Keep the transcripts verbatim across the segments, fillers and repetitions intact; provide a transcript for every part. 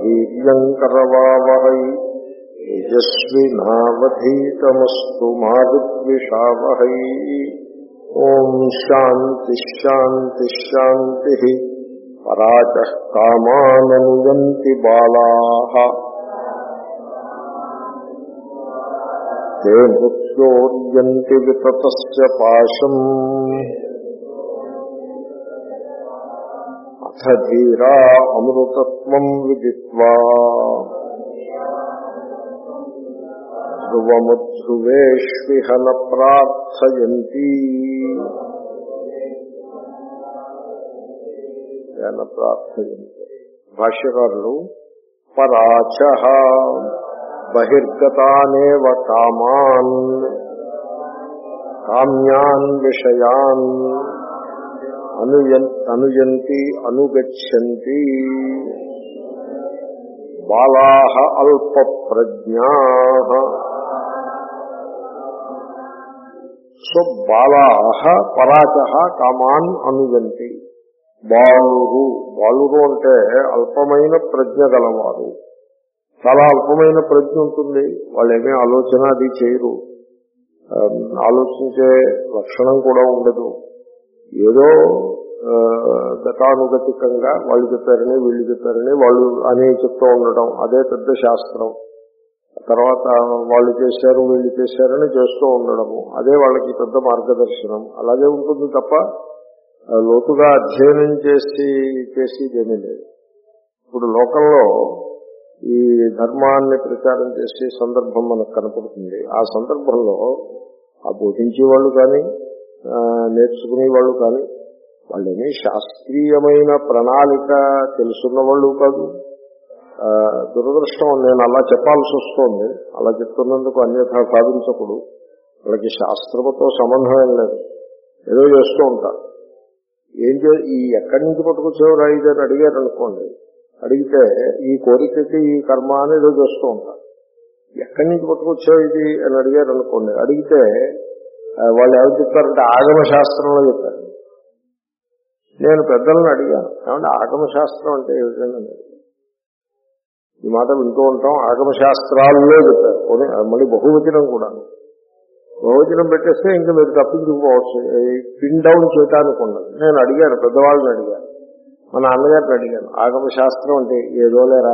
వీర్యం కరవావహై తేజస్వినావధీతమస్తు మా విద్విషావహై. ఓం శాంతి శాంతి శాంతి. పరాచః కామాననుయంతి బాలాః తే మృత్యోర్యంతి వితతస్య పాశం. అథ ధీరా అమృతత్వం విదిత్వా ధ్రువముధ్రువేష్విహ న ప్రార్థయంతి. ప్రార్థయంతి భాష్యకారులు పరాచః బహిర్గతానేవ కామాన్ కామ్యాన్ విషయాన్ అనుయంతి అనుగచ్చంతి. బాలాః అల్ప ప్రజ్ఞాః. So బాలాః పరాచః come on అనుయంతి. బాలురు, బాలురు అంటే అల్పమైన ప్రజ్ఞ గలవారు. చాలా అల్పమైన ప్రజ్ఞ ఉంటుంది, వాళ్ళు ఏమీ ఆలోచన అది చేయరు, ఆలోచించే లక్షణం కూడా ఉండదు. ఏదో గతానుగతికంగా వాళ్ళు చెప్పారని వీళ్ళు చెప్పారని వాళ్ళు అని చెప్తూ ఉండడం, అదే పెద్ద శాస్త్రం. తర్వాత వాళ్ళు చేశారు వీళ్ళు చేశారని చేస్తూ ఉండడము, అదే వాళ్ళకి పెద్ద మార్గదర్శనం. అలాగే ఉంటుంది తప్ప లోతుగా అధ్యయనం చేసి చేసేదేమీ లేదు. ఇప్పుడు లోకంలో ఈ ధర్మాన్ని ప్రచారం చేసే సందర్భం మనకు కనపడుతుంది. ఆ సందర్భంలో ఆ బోధించే వాళ్ళు కానీ నేర్చుకునే వాళ్ళు కానీ వాళ్ళేమీ శాస్త్రీయమైన ప్రణాళిక తెలుసున్న వాళ్ళు కాదు. దురదృష్టం, నేను అలా చెప్పాల్సి వస్తోంది. అలా చెప్తున్నందుకు అన్యథా సాధించకూడదు. వాళ్ళకి శాస్త్రముతో సంబంధం ఏం లేదు, ఏదో చేస్తూ ఉంటారు. ఏం చే ఈ ఎక్కడి నుంచి పట్టుకొచ్చేవారు ఇది అని అడిగారు అనుకోండి, అడిగితే ఈ కోరికకి ఈ కర్మ అని ఏదో చేస్తూ ఉంటారు. ఎక్కడి నుంచి పట్టుకొచ్చావు ఇది అని అడిగారు అనుకోండి, అడిగితే వాళ్ళు ఎవరు చెప్తారంటే ఆగమ శాస్త్రంలో చెప్పారు. నేను పెద్దలను అడిగాను, ఏమంటే ఆగమ శాస్త్రం అంటే ఏమిటండి? ఈ మాట వింటూ ఉంటాం. ఆగమ శాస్త్రాల్లో చెప్పారు, మళ్ళీ బహువచనం కూడా. బహువచనం పెట్టేస్తే ఇంకా మీరు తప్పించుకోవచ్చు, పిన్ డౌన్ చేయటానికి ఉండదు. నేను అడిగాను, పెద్దవాళ్ళని అడిగాను, మా నాన్నగారిని అడిగాను, ఆగమ శాస్త్రం అంటే ఏదో లేరా.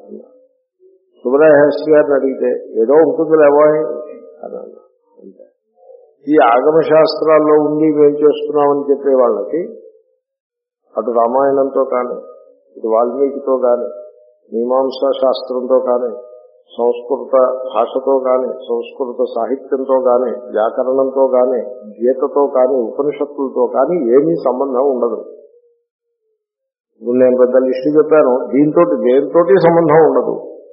సుబ్రహ్మణ్య గారిని అడిగితే ఏదో ఉంటుంది లేవో అన్నాను. ఈ ఆగమ శాస్త్రాల్లో ఉండి మేము చేస్తున్నామని చెప్పే వాళ్ళకి అటు రామాయణంతో కానీ ఇటు వాల్మీకితో కానీ మీమాంసా శాస్త్రంతో కానీ సంస్కృత భాషతో కానీ సంస్కృత సాహిత్యంతో కానీ వ్యాకరణంతో కానీ గీతతో కానీ ఉపనిషత్తులతో కానీ ఏమీ సంబంధం ఉండదు. ఇప్పుడు నేను పెద్ద లిస్టు చెప్పాను, దీంతో దేనితోటి సంబంధం ఉండదు.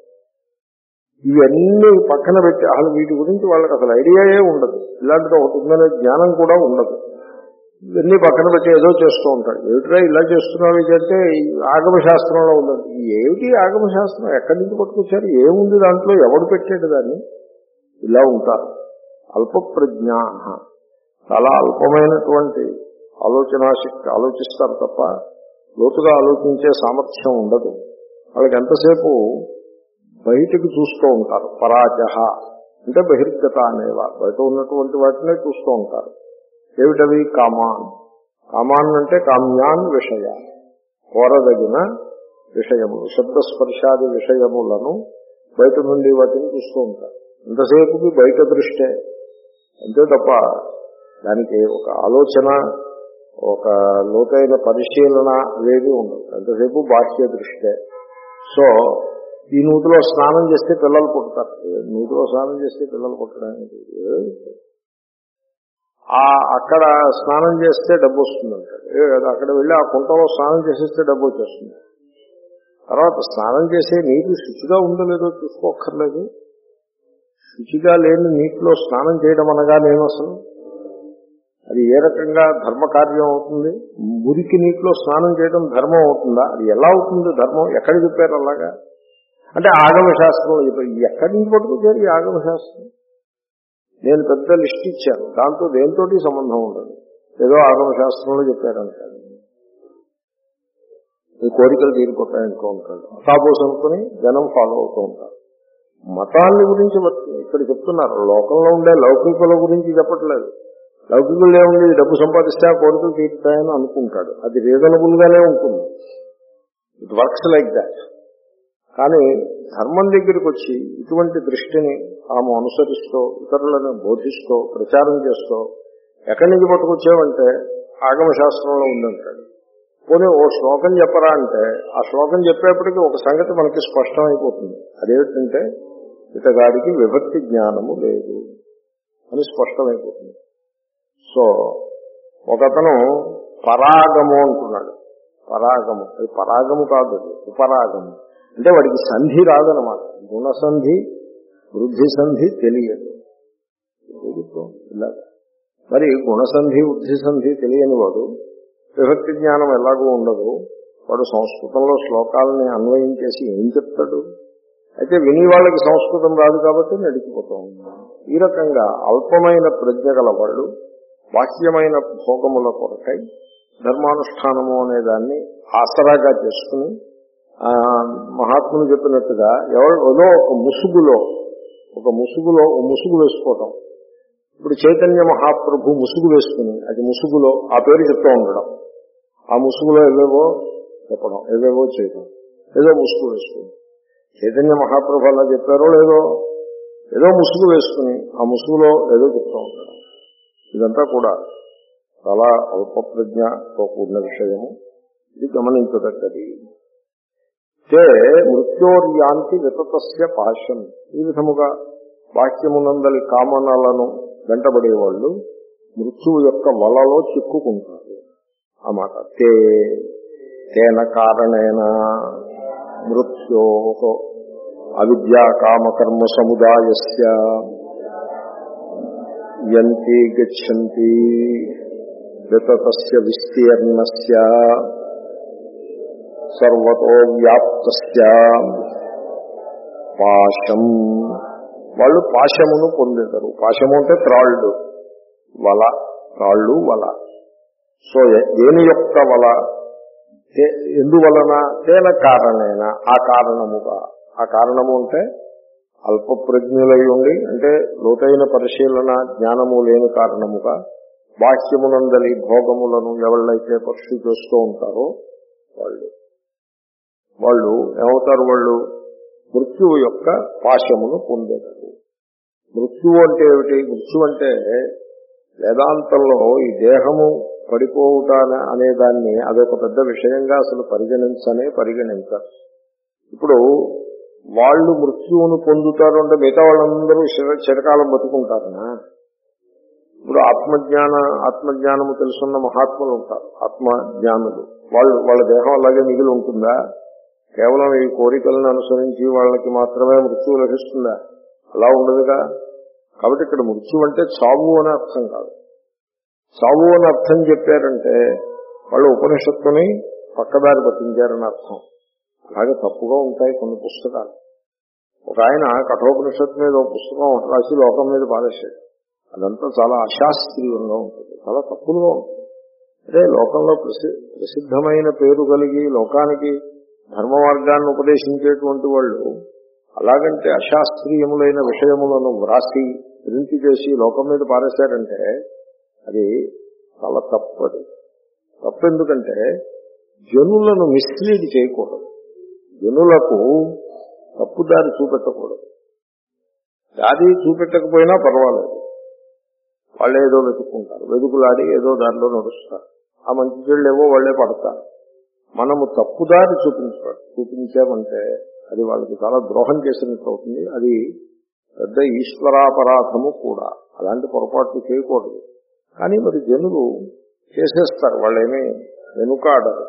ఇవన్నీ పక్కన పెట్టి అసలు వీటి గురించి వాళ్ళకి అసలు ఐడియాయే ఉండదు. ఇలాంటిది ఒకటి ఉందనే జ్ఞానం కూడా ఉండదు. ఇవన్నీ పక్కన పెట్టి ఏదో చేస్తూ ఉంటాడు. ఏమిట్రా ఇలా చేస్తున్నావు అంటే ఆగమ శాస్త్రంలో ఉందండి. ఏమిటి ఆగమ శాస్త్రం? ఎక్కడి నుంచి పట్టుకొచ్చారు? ఏముంది దాంట్లో? ఎవడు పెట్టాడు దాన్ని? ఇలా ఉంటారు. అల్ప ప్రజ్ఞా, చాలా అల్పమైనటువంటి ఆలోచనాశక్తి, ఆలోచిస్తారు తప్ప లోతుగా ఆలోచించే సామర్థ్యం ఉండదు. వాళ్ళకి ఎంతసేపు బయటకు చూస్తూ ఉంటారు. పరాజహ అంటే బహిర్గత అనేవా, బయట ఉన్నటువంటి వాటినే చూస్తూ ఉంటారు. ఏమిటవి? కామాన్. కామాన్ అంటే కామ్యాన్ విషయ, కోరదగిన విషయములు, శబ్దస్పర్శాది విషయములను బయట నుండి వాటిని చూస్తూ ఉంటారు. ఎంతసేపుకి బయట దృష్టే, అంతే తప్ప దానికి ఒక ఆలోచన, ఒక లోతైన పరిశీలన ఏమీ ఉండదు. ఎంతసేపు బాహ్య దృష్టే. సో ఈ నూతిలో స్నానం చేస్తే పిల్లలు పుడతారు. నూతిలో స్నానం చేస్తే పిల్లలు పుట్టడానికి అక్కడ స్నానం చేస్తే డబ్బు వస్తుందంటాడు. అక్కడ వెళ్ళి ఆ కుంటలో స్నానం చేసేస్తే డబ్బు వచ్చేస్తుంది. తర్వాత స్నానం చేసే నీరు శుచిగా ఉందో లేదో చూసుకోక్కర్లేదు. శుచిగా లేని నీటిలో స్నానం చేయడం అనగా నేను అసలు అది ఏ రకంగా ధర్మకార్యం అవుతుంది? మురికి నీటిలో స్నానం చేయడం ధర్మం అవుతుందా? అది ఎలా అవుతుంది ధర్మం? ఎక్కడ చెప్పారు అలాగా? అంటే ఆగమ శాస్త్రంలో చెప్పారు. ఎక్కడి నుంచి పట్టుకొచ్చారు ఈ ఆగమ శాస్త్రం? నేను పెద్ద లిస్ట్ ఇచ్చాను, దాంతో దేనితోటి సంబంధం ఉండదు. ఏదో ఆగమ శాస్త్రంలో చెప్పారంటారు. ఈ కోరికలు తీరిపోతాయనుకో ఉంటాడు. తాపోస్ అనుకుని జనం ఫాలో అవుతూ ఉంటారు. మతాన్ని గురించి ఇక్కడ చెప్తున్నారు. లోకంలో ఉండే లౌకికుల గురించి చెప్పట్లేదు. లౌకికులు ఏముంది, డబ్బు సంపాదిస్తే ఆ కోరికలు తీరుతాయని అనుకుంటాడు. అది రీజనబుల్ గానే ఉంటుంది. It works like that. కానీ ధర్మం దగ్గరికి వచ్చి ఇటువంటి దృష్టిని తాము అనుసరిస్తూ ఇతరులను బోధిస్తూ ప్రచారం చేస్తూ ఎక్కడి నుంచి పట్టుకొచ్చేవంటే ఆగమ శాస్త్రంలో ఉందంటాడు. పోనీ ఓ శ్లోకం చెప్పరా అంటే ఆ శ్లోకం చెప్పేప్పటికీ ఒక సంగతి మనకి స్పష్టమైపోతుంది. అదేమిటంటే ఇతగాడికి విభక్తి జ్ఞానము లేదు అని స్పష్టమైపోతుంది. సో ఒకతను పరాగము అంటున్నాడు. పరాగము అది పరాగము కాదు, అది ఉపరాగము. అంటే వాడికి సంధి రాదనమాట. గుణసంధి వృద్ధి సంధి తెలియదు. ఇలాగా మరి గుణసంధి వృద్ధి సంధి తెలియని వాడు విభక్తి జ్ఞానం ఎలాగూ ఉండదు. వాడు సంస్కృతంలో శ్లోకాలని అన్వయం చేసి ఏం చెప్తాడు? అయితే విని వాళ్ళకి సంస్కృతం రాదు కాబట్టి నడిచిపోతూ ఉంటాం. ఈ రకంగా అల్పమైన ప్రజ్ఞ గల వాళ్ళు బాహ్యమైన భోగముల కొరకై ధర్మానుష్ఠానము అనే దాన్ని ఆసరాగా చేసుకుని మహాత్ములు చెప్పినట్టుగా ఎవరు ఏదో ఒక ముసుగులో ఒక ముసుగులో ముసుగు వేసుకోవటం. ఇప్పుడు చైతన్య మహాప్రభు ముసుగు వేసుకుని అది ముసుగులో ఆ పేరు చెప్తూ ఉండడం, ఆ ముసుగులో ఏవేవో చెప్పడం, ఏవేవో చేయడం, ఏదో ముసుగు వేసుకుని చైతన్య మహాప్రభు అలా చెప్పారో లేదో ఏదో ముసుగు వేసుకుని ఆ ముసుగులో ఏదో చెప్తూ ఉండడం. ఇదంతా కూడా చాలా అల్ప ప్రజ్ఞతో కూడిన విషయము. ఇది గమనించదగ్గది. తే మృత్యోర్యాంతి వితతస్య పాశం. ఈ విధముగా బాహ్యమునందలి కామనలను వెంటబడేవాళ్ళు మృత్యువు యొక్క వలలో చిక్కుకుంటారు. ఆ మాట తే తేన కారణేన మృత్యో అవిద్యా కామకర్మ సముదాయస్య యంతి గచ్చంతి వితతస్య విస్తీర్ణస్య సర్వతో వ్యాప్తస్య పాశం. వాళ్ళు పాశమును పొందేతారు. పాశము అంటే త్రాళ్ళు, వల, త్రాళ్ళు వల. సో దేని యొక్క వల? ఎందువలన? తేన కారణేన, ఆ కారణముగా. ఆ కారణము అంటే అల్ప ప్రజ్ఞులై ఉండి, అంటే లోతైన పరిశీలన జ్ఞానము లేని కారణముగా బాహ్యమునందలి భోగములను ఎవళ్ళైతే పక్షి చేస్తూ ఉంటారో వాళ్ళు వాళ్ళు ఏమవుతారు? వాళ్ళు మృత్యువు యొక్క పాశమును పొందేదారు. మృత్యువు అంటే ఏమిటి? మృత్యు అంటే వేదాంతంలో ఈ దేహము పడిపోవుట అనే దాన్ని అదొక పెద్ద విషయంగా అసలు పరిగణించనే పరిగణించారు. ఇప్పుడు వాళ్ళు మృత్యువును పొందుతారు అంటే మిగతా వాళ్ళందరూ చిరకాలం బతుకుంటారనా? ఇప్పుడు ఆత్మజ్ఞాన ఆత్మజ్ఞానము తెలుసున్న మహాత్ములు ఉంటారు, ఆత్మజ్ఞానులు. వాళ్ళు వాళ్ళ దేహం అలాగే మిగిలి ఉంటుందా? కేవలం ఈ కోరికలను అనుసరించి వాళ్ళకి మాత్రమే మృత్యువు లభిస్తుందా? అలా ఉండదుగా. కాబట్టి ఇక్కడ మృత్యు అంటే చావు అని అర్థం కాదు. చావు అని అర్థం చెప్పారంటే వాళ్ళు ఉపనిషత్తుని పక్కదారి పట్టించారని అర్థం. అలాగే తప్పుగా ఉంటాయి కొన్ని పుస్తకాలు. ఒక ఆయన కఠోపనిషత్తు మీద ఒక పుస్తకం రాసి లోకం మీద పారేశాడు. అదంతా చాలా అశాస్త్రీయంగా ఉంటుంది, చాలా తప్పులుగా ఉంటుంది. అదే లోకంలో ప్రసిద్ధమైన పేరు కలిగి లోకానికి ధర్మ మార్గాన్ని ఉపదేశించేటువంటి వాళ్ళు అలాగంటే అశాస్త్రీయములైన విషయములను వ్రాసి ప్రింట్ చేసి లోకం మీద పారేశారంటే అది చాలా తప్పది. తప్పెందుకంటే జనులను మిస్లీడ్ చేయకూడదు, జనులకు తప్పుదారి చూపెట్టకూడదు. దారి చూపెట్టకపోయినా పర్వాలేదు, వాళ్ళే ఏదో వెతుక్కుంటారు, వెతుకులాడి ఏదో దారిలో నడుస్తారు. ఆ మంచి చెళ్ళు ఏవో వాళ్లే పడతారు. మనము తప్పుదారి చూపించాలి చూపించామంటే అది వాళ్ళకి చాలా ద్రోహం చేసినట్టు అవుతుంది. అది పెద్ద ఈశ్వరాపరాధము కూడా. అలాంటి పొరపాట్లు చేయకూడదు. కానీ మరి జనులు చేసేస్తారు, వాళ్ళేమీ వెనుకాడరు.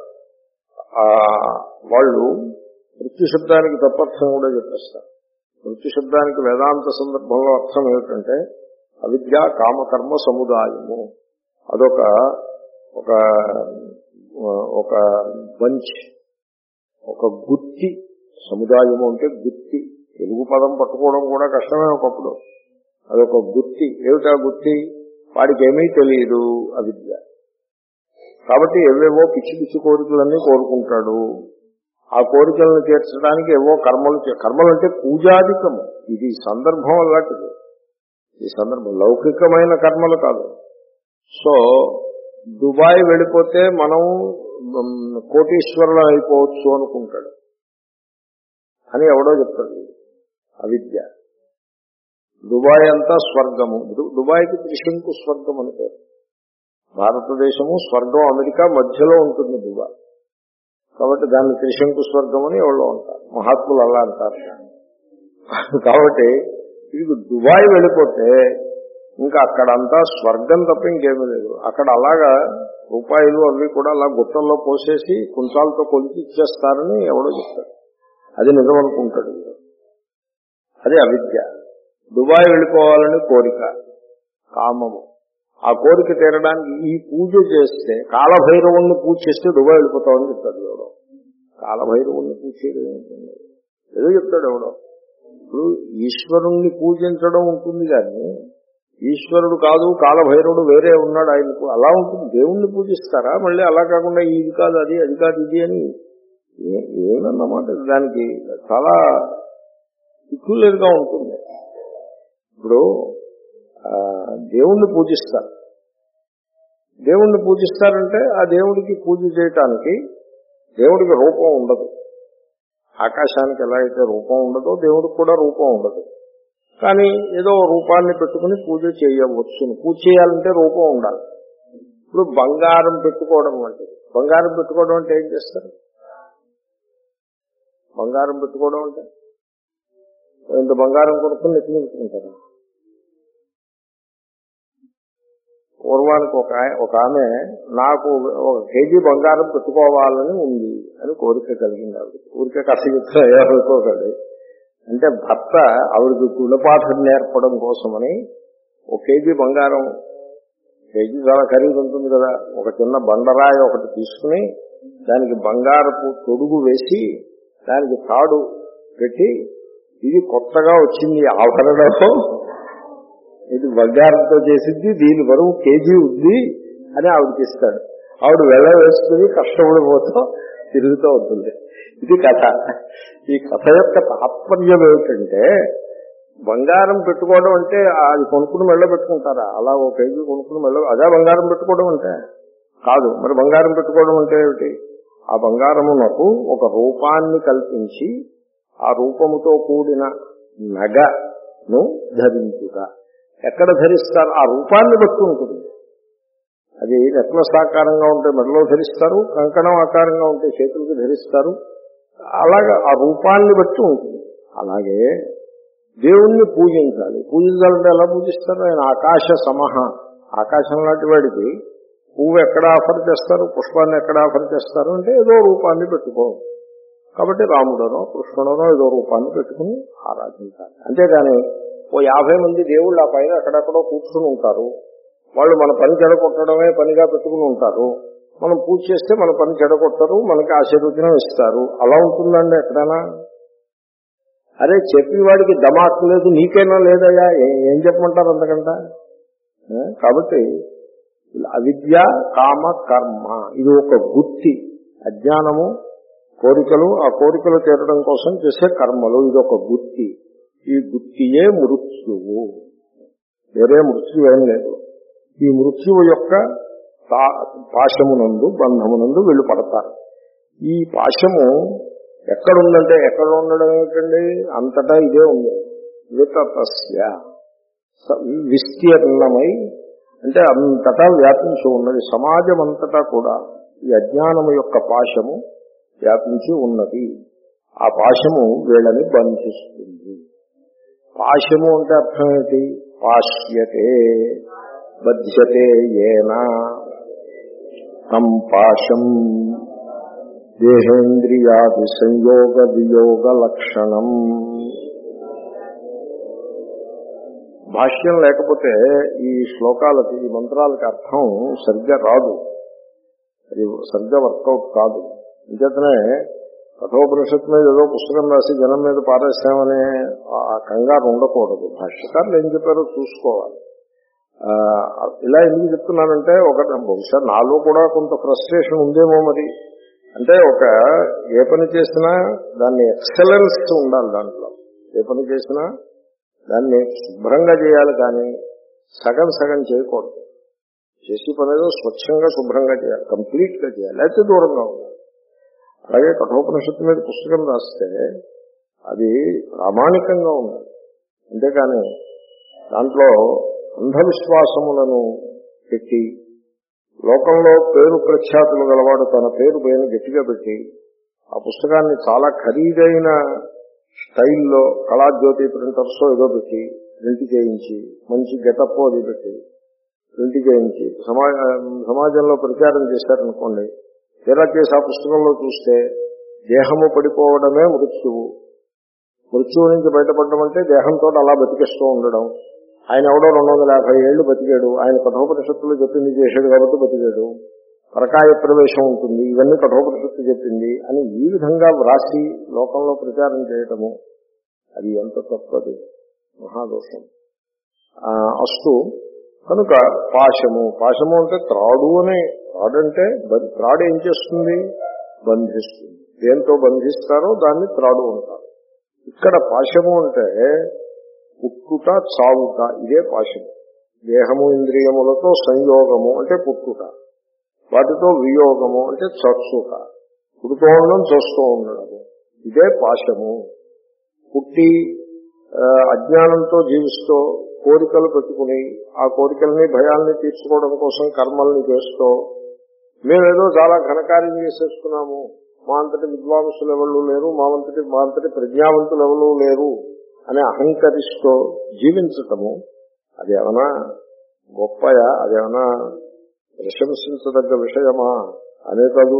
వాళ్ళు మృత్యు శబ్దానికి తప్పర్థం కూడా చెప్పేస్తారు. మృత్యు శబ్దానికి వేదాంత సందర్భంలో అర్థం ఏమిటంటే అవిద్య కామకర్మ సముదాయము. అదొక ఒక ఒక బంచ్, ఒక గుత్తి. సముదాయము అంటే గుత్తి. తెలుగు పదం పట్టుకోవడం కూడా కష్టమే ఒకప్పుడు. అదొక గుత్తి. ఏమిటా గుత్తి? వాడికి ఏమీ తెలియదు, అవిద్య. కాబట్టి ఏవేవో పిచ్చి పిచ్చి కోరికలన్నీ కోరుకుంటాడు. ఆ కోరికలను తీర్చడానికి ఏవో కర్మలు, కర్మలు అంటే పూజాధికము. ఇది సందర్భం అలాంటిది. ఈ సందర్భం లౌకికమైన కర్మలు కాదు. సో దుబాయ్ వెళ్ళిపోతే మనం కోటీశ్వరులు అయిపోవచ్చు అనుకుంటాడు అని ఎవడో చెప్తాడు. అవిద్య. దుబాయ్ అంతా స్వర్గము. దుబాయ్కి త్రిశంకు స్వర్గం అని పేరు. భారతదేశము స్వర్గం అమెరికా మధ్యలో ఉంటుంది దుబాయ్. కాబట్టి దాన్ని త్రిశంకు స్వర్గం అని ఎవరో అంటారు. మహాత్ములు అలా అంటారు. కాబట్టి ఇది దుబాయ్ వెళ్ళిపోతే ఇంకా అక్కడంతా స్వర్గం తప్ప ఇంకేమీ లేదు. అక్కడ అలాగా రూపాయలు అవి కూడా అలా గుట్టల్లో పోసేసి కుంచాలతో కొలిచి ఇచ్చేస్తారని ఎవడో చెప్తాడు. అది నిజం అనుకుంటాడు. అదే అవిద్య. దుబాయ్ వెళ్ళిపోవాలని కోరిక, కామము. ఆ కోరిక తీరడానికి ఈ పూజ చేస్తే, కాలభైరవుణ్ణి పూజ చేస్తే దుబాయ్ వెళ్ళిపోతామని చెప్తాడు ఎవడో. కాలభైరవుణ్ణి పూజ చేయడం ఉంటుంది ఏదో చెప్తాడు ఎవడో. ఇప్పుడు ఈశ్వరుణ్ణి పూజించడం ఉంటుంది కానీ ఈశ్వరుడు కాదు కాలభైరవుడు వేరే ఉన్నాడు ఆయనకు అలా ఉంటుంది. దేవుణ్ణి పూజిస్తారా మళ్ళీ అలా కాకుండా ఇది కాదు అది, అది కాదు ఇది అని ఏమన్నమాట. దానికి చాలా పిక్యులర్ గా ఉంటుంది. ఇప్పుడు దేవుణ్ణి పూజిస్తారు. దేవుణ్ణి పూజిస్తారంటే ఆ దేవుడికి పూజ చేయటానికి దేవుడికి రూపం ఉండదు. ఆకాశానికి ఎలా అయితే రూపం ఉండదో దేవుడికి కూడా రూపం ఉండదు. కానీ ఏదో రూపాన్ని పెట్టుకుని పూజ చేయవచ్చు. పూజ చేయాలంటే రూపం ఉండాలి. ఇప్పుడు బంగారం పెట్టుకోవడం అంటే బంగారం పెట్టుకోవడం అంటే ఏం చేస్తారు? బంగారం పెట్టుకోవడం అంటే ఇంత బంగారం కొనుక్కుని నెత్తిమించుకుంటారు. పూర్వానికి ఒక ఒక ఆమె నాకు ఒక కేజీ బంగారం పెట్టుకోవాలని ఉంది అని కోరిక కలిగింది. ఆవిడ ఊరికే కసగిపోతాడు. అంటే భర్త ఆవిడకి కులపాఠం నేర్పడం కోసమని ఒక కేజీ బంగారం, కేజీ చాలా ఖరీదు ఉంటుంది కదా, ఒక చిన్న బండరాయి ఒకటి తీసుకుని దానికి బంగారపు తొడుగు వేసి దానికి తాడు పెట్టి ఇది కొత్తగా వచ్చింది ఆభరణం, ఇది బంగారంతో చేసింది, దీని బరువు కేజీ ఉంది అని ఆవిడకి ఇస్తాడు. ఆవిడ వెళ్ళ వేసుకుని కష్టపడిపోతూ తిరుగుతూ ఉంటుంది. ఇది కథ. ఈ కథ యొక్క తాత్పర్యం ఏమిటంటే బంగారం పెట్టుకోవడం అంటే అది కొనుక్కుని మెళ్ళ పెట్టుకుంటారా? అలా ఓ కేజీ కొనుక్కుని మెళ్ళ అదే బంగారం పెట్టుకోవడం అంటే కాదు. మరి బంగారం పెట్టుకోవడం అంటే ఏమిటి? ఆ బంగారమునకు ఒక రూపాన్ని కల్పించి ఆ రూపముతో కూడిన నగను ధరించుట. ఎక్కడ ధరిస్తారు? ఆ రూపాన్ని బట్టి ఉంటుంది. అది నెక్లెస్ ఆకారంగా ఉంటే మెడలో ధరిస్తారు, కంకణం ఆకారంగా ఉంటే చేతులకు ధరిస్తారు. అలాగా ఆ రూపాన్ని బట్టి ఉంటుంది. అలాగే దేవుణ్ణి పూజించాలి. పూజించాలంటే ఎలా పూజిస్తారు? ఆయన ఆకాశ సమహ, ఆకాశం లాంటి వాడికి పువ్వు ఎక్కడ ఆఫర్ చేస్తారు, పుష్పాన్ని ఎక్కడ ఆఫర్ చేస్తారు అంటే ఏదో రూపాన్ని పెట్టుకో. కాబట్టి రాముడనో కృష్ణుడనో ఏదో రూపాన్ని పెట్టుకుని ఆరాధించాలి. అంతేగాని ఓ యాభై మంది దేవుళ్ళు ఆ పైన అక్కడెక్కడో కూర్చుని ఉంటారు. వాళ్ళు మన పని చెడగొట్టడమే పనిగా పెట్టుకుని ఉంటారు. మనం పూజ చేస్తే మన పని చెడగొట్టరు, మనకి ఆశీర్వచనం ఇస్తారు. అలా ఉంటుందండి ఎక్కడైనా? అరే చెప్పేవాడికి దమాక్ లేదు, నీకైనా లేదయ్యా, ఏం చెప్పమంటారు అంతకంట? కాబట్టి అవిద్య, కామ, కర్మ ఇది ఒక గుత్తి. అజ్ఞానము, కోరికలు, ఆ కోరికలు తీరడం కోసం చేసే కర్మలు, ఇది ఒక గుత్తి. ఈ గుత్తియే మృత్యువు, వేరే మృత్యువు ఏం లేదు. ఈ మృత్యువు యొక్క పాశమునందు, బంధమునందు వీళ్ళు పడతారు. ఈ పాశము ఎక్కడుందంటే ఎక్కడ ఉండడం ఏమిటండి? అంతటా ఇదే ఉంది. వితతస్య విస్తీర్ణమై అంటే అంతటా వ్యాపించి ఉన్నది. సమాజం అంతటా కూడా ఈ అజ్ఞానము యొక్క పాశము వ్యాపించి ఉన్నది. ఆ పాశము వీళ్ళని బంధిస్తుంది. పాశము అంటే అర్థం ఏంటి? పాశ్యతే బధ్యతే ఏనా తం పాశం దేహేంద్రియాది సంయోగ వియోగ లక్షణం. భాష్యం లేకపోతే ఈ శ్లోకాలకి, ఈ మంత్రాలకి అర్థం సరిగ్గా రాదు, అది సరిగ్గా వర్కౌట్ కాదు. ఇంకేతనే కఠోపనిషత్తు మీద ఏదో పుస్తకం రాసి జనం మీద పారేస్తామనే ఆ కంగారు ఉండకూడదు. భాష్యకారులు ఏం చెప్పారో చూసుకోవాలి. ఇలా ఎందుకు చెప్తున్నానంటే ఒక బహుశా నాలో కూడా కొంత ఫ్రస్ట్రేషన్ ఉందేమో మరి. అంటే ఒక ఏ పని చేసినా దాన్ని ఎక్సలెన్స్ ఉండాలి, దాంట్లో ఏ పని చేసినా దాన్ని శుభ్రంగా చేయాలి, కానీ సగం సగం చేయకూడదు. చేసే పనిలో స్వచ్ఛంగా శుభ్రంగా చేయాలి, కంప్లీట్ గా చేయాలి, అయితే దూరంగా ఉండాలి. అలాగే కఠోపనిషత్తు మీద పుస్తకం రాస్తే అది ప్రామాణికంగా ఉండాలి, అంతేకాని దాంట్లో అంధవిశ్వాసములను పెట్టి లోకంలో పేరు ప్రఖ్యాతులు గలవాడు తన పేరు పైన గట్టిగా పెట్టి ఆ పుస్తకాన్ని చాలా ఖరీదైన స్టైల్లో కళాజ్యోతి ప్రింటర్స్ ఏదో పెట్టి ప్రింట్ చేయించి మంచి గెటప్ అది పెట్టి ప్రింట్ చేయించి సమాజ సమాజంలో ప్రచారం చేశారనుకోండి, తీరా చేసి ఆ పుస్తకంలో చూస్తే దేహము పడిపోవడమే మృత్యువు, మృత్యువు నుంచి బయటపడడం అంటే దేహంతో అలా బతికిస్తూ ఉండడం. ఆయన ఎవడో రెండు వందల యాభై ఏళ్లు బతికాడు, ఆయన కఠోపనిషత్తులు చెప్పింది చేశాడు కాబట్టి బతికాడు, పరకాయ ప్రవేశం ఉంటుంది, ఇవన్నీ కఠోపనిషత్తు చెప్పింది అని ఈ విధంగా వ్రాసి లోకంలో ప్రచారం చేయటము అది ఎంత తప్పది, మహాదోషం. అస్తు కనుక పాశము, పాశము అంటే త్రాడు అని, త్రాడు అంటే త్రాడు ఏం చేస్తుంది, బంధిస్తుంది. దేంతో బంధిస్తారో దాన్ని త్రాడు అంటారు. ఇక్కడ పాశము అంటే పుట్టుట చావుట, ఇదే పాశము. దేహము ఇంద్రియములతో సంయోగము అంటే పుట్టుట, వాటితో వియోగము అంటే చచ్చుట, పుడుతూ ఉండడం చూస్తూ ఉండడము, ఇదే పాశము. పుట్టి అజ్ఞానంతో జీవిస్తూ కోరికలు పెట్టుకుని ఆ కోరికల్ని భయాల్ని తీర్చుకోవడం కోసం కర్మల్ని చేస్తూ మేమేదో చాలా ఘనకార్యం చేసేసుకున్నాము, మా అంతటి విద్వాంసులు ఎవరు లేరు, మా అంతటి మా అంతటి ప్రజ్ఞావంతులు ఎవరు లేరు అని అహంకరిస్తూ జీవించటము అదేమన్నా గొప్పయా, అదేమన్నా ప్రశంసించదగ్గ విషయమా అనే కాదు.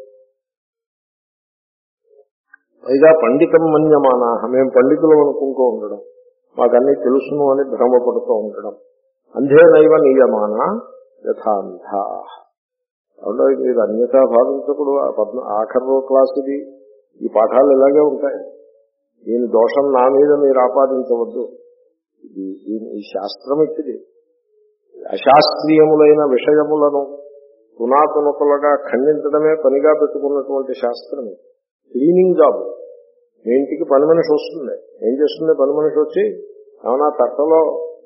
పైగా పండితం మన్యమానా, మేము పండితులు అనుకుంటూ ఉండడం, మాకన్నీ తెలుసును అని భ్రమపడుతూ ఉండడం. అంధేనైవ నియమానా యథాంధా. అవును, ఇది అన్యథా భావించకుడు. పద్మ ఆఖరు క్లాస్ ఇది, ఈ పాఠాలు ఇలాగే ఉంటాయి. దీని దోషం నా మీద మీరు ఆపాదించవద్దు. ఇది ఈ శాస్త్రం ఇచ్చిది. అశాస్త్రీయములైన విషయములను పునాతునకులుగా ఖండించడమే పనిగా పెట్టుకున్నటువంటి శాస్త్రం. Cleaning job. మీ ఇంటికి పని మనిషి వస్తుంది, ఏం చేస్తుంది పని మనిషి వచ్చి, ఏమన్నా తట్టలో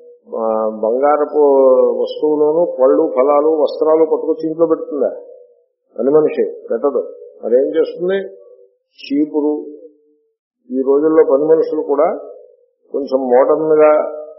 బంగారపు వస్తువులను పళ్ళు ఫలాలు వస్త్రాలు పట్టుకొచ్చి ఇంట్లో పెడుతుందా? పని మనిషి పెట్టదు. మరేం చేస్తుంది? చీపురు. ఈ రోజుల్లో పని మనుషులు కూడా కొంచెం మోడర్న్ గా,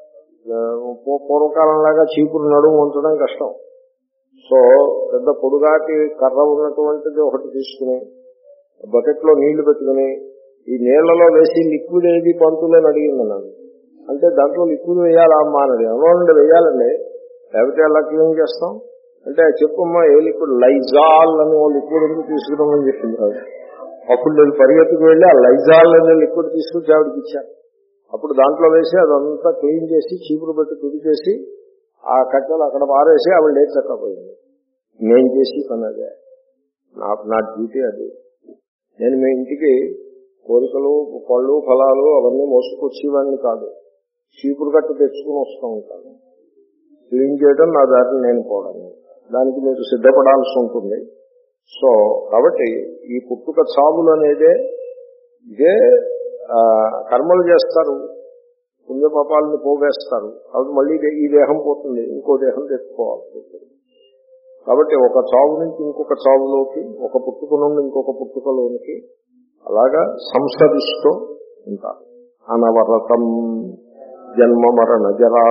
పూర్వకాలంలాగా చీపురు నడుము ఉంచడం కష్టం. సో పెద్ద పొడుగాటి కర్ర ఉన్నటువంటిది ఒకటి తీసుకుని బకెట్ లో నీళ్లు పెట్టుకుని ఈ నీళ్లలో వేసి లిక్విడ్ ఏది పంతులని అడిగింది నన్ను. అంటే దాంట్లో లిక్విడ్ వేయాలా అమ్మా అని అడిగాను. అవునండి వేయాలండి, లేకపోతే ఎలా క్లీన్ చేస్తాం అంటే చెప్పమ్మా ఏ లిక్విడ్, లైజాల్ అని ఓ లిక్విడ్ ఉంది తీసుకురామని చెప్పింది. అప్పుడు నేను పరిగెత్తుకు వెళ్ళి ఆ లైజాల్ అనే లిక్విడ్ తీసుకొచ్చి ఆవిడకి ఇచ్చాను. అప్పుడు దాంట్లో వేసి అదంతా క్లీన్ చేసి చీపురు పెట్టి తుడి చేసి ఆ కట్టెలు అక్కడ పారేసి ఆవిడ లేచి చక్కపోయింది. నేను చేసి పని అదే, నా నా డ్యూటీ అది. నేను మీ ఇంటికి కోరికలు పళ్ళు ఫలాలు అవన్నీ మోసుకొచ్చేవాడిని కాదు, చీపురు కట్టు తెచ్చుకుని వస్తూ ఉంటాను. క్లీన్ చేయడం నా దారిని నేను పోవడం, దానికి మీరు సిద్ధపడాల్సి ఉంటుంది. సో కాబట్టి ఈ పుట్టుక చావులు అనేదే ఇదే కర్మలు చేస్తారు, పుణ్యపాపాలను పోగేస్తారు. కాబట్టి మళ్ళీ ఈ దేహం పోతుంది, ఇంకో దేహం తెచ్చుకోవాల్సి ఉంటుంది. కాబట్టి ఒక చావు నుంచి ఇంకొక చావులోకి, ఒక పుట్టుక నుండి ఇంకొక పుట్టుకలోనికి అలాగా సంసరిస్తూ ఉంటారు. అనవరతం జన్మ మరణ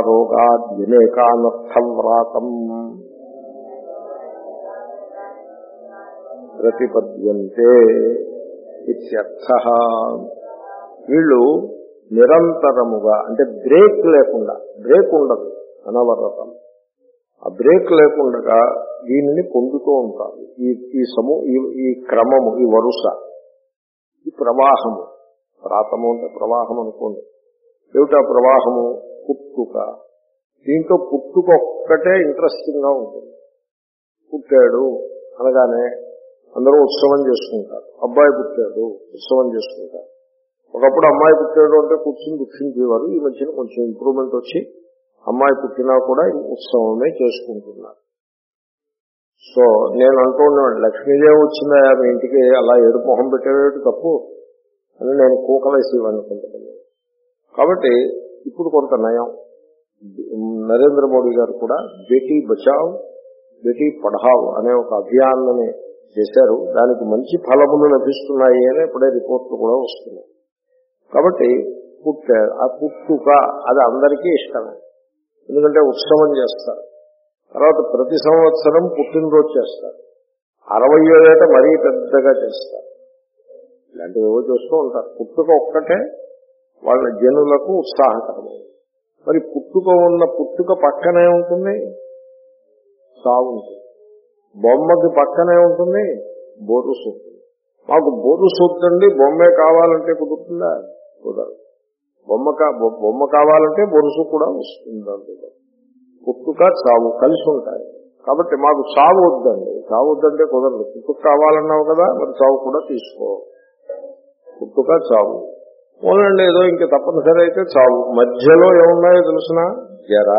జరారోగాద్యనేకానర్థవ్రాతం ప్రతిపద్యంతే ఇత్యర్థః. వీళ్ళు నిరంతరముగా అంటే బ్రేక్ లేకుండా, బ్రేక్ ఉండదు అనవరతం, ఆ బ్రేక్ లేకుండా దీనిని పొందుతూ ఉంటారు. ఈ ఈ సమూ ఈ క్రమము, ఈ వరుస, ఈ ప్రవాహము. ప్రాతము అంటే ప్రవాహం అనుకోండి. ఏమిటా ప్రవాహము? పుట్టుక. దీంట్లో పుట్టుక ఒక్కటే ఇంట్రెస్టింగ్ గా ఉంటుంది. పుట్టాడు అనగానే అందరూ ఉత్సవం చేసుకుంటారు. అబ్బాయి పుట్టాడు ఉత్సవం చేసుకుంటారు. ఒకప్పుడు అమ్మాయి పుట్టాడు అంటే కూర్చుని దుఃఖించేవారు. ఈ మధ్యన కొంచెం ఇంప్రూవ్మెంట్ వచ్చి అమ్మాయి పుట్టినా కూడా ఉత్సవమే చేసుకుంటున్నారు. సో నేను అంటూ ఉండేవాడు, లక్ష్మీదేవి వచ్చిందా మీ ఇంటికి అలా ఏడు మొహం పెట్టేది తప్పు అని నేను కూకలేసి అనుకుంటున్నాను. కాబట్టి ఇప్పుడు కొంత నయం. నరేంద్ర మోడీ గారు కూడా బేటీ బచావ్ బేటీ పఢావ్ అనే ఒక అభియాన్ని చేశారు. దానికి మంచి ఫలములు లభిస్తున్నాయి అని ఇప్పుడే రిపోర్ట్లు కూడా వస్తున్నాయి. కాబట్టి పుట్ట ఆ పుట్టుక అది అందరికీ ఇష్టమే, ఎందుకంటే ఉత్సవం చేస్తారు. తర్వాత ప్రతి సంవత్సరం పుట్టినరోజు చేస్తారు. అరవయో ఏట మరీ పెద్దగా చేస్తారు. ఇలాంటివి ఏవో చూస్తూ ఉంటారు. పుట్టుక ఒక్కటే వాళ్ళ జనులకు ఉత్సాహకరమైంది. మరి పుట్టుక ఉన్న పుట్టుక పక్కనే ఉంటుంది సాగు ఉంటుంది. బొమ్మకి పక్కనే ఉంటుంది బోరుసు ఉంటుంది. మాకు బోరుసు వద్దండి బొమ్మే కావాలంటే కుదురుతుందా? కుదరదు. బొమ్మ కా బొమ్మ కావాలంటే బొరుసు కూడా వస్తుంది. పుట్టుక చావు కలిసి ఉంటాయి. కాబట్టి మాకు చావు వద్దండి, చావు వద్దంటే కుదరదు. పుట్టుక కావాలన్నావు కదా, మరి చావు కూడా తీసుకో. పుట్టుక చావు పోలండి, ఏదో ఇంక తప్పనిసరి అయితే చావు. మధ్యలో ఏమున్నాయో తెలుసిన జర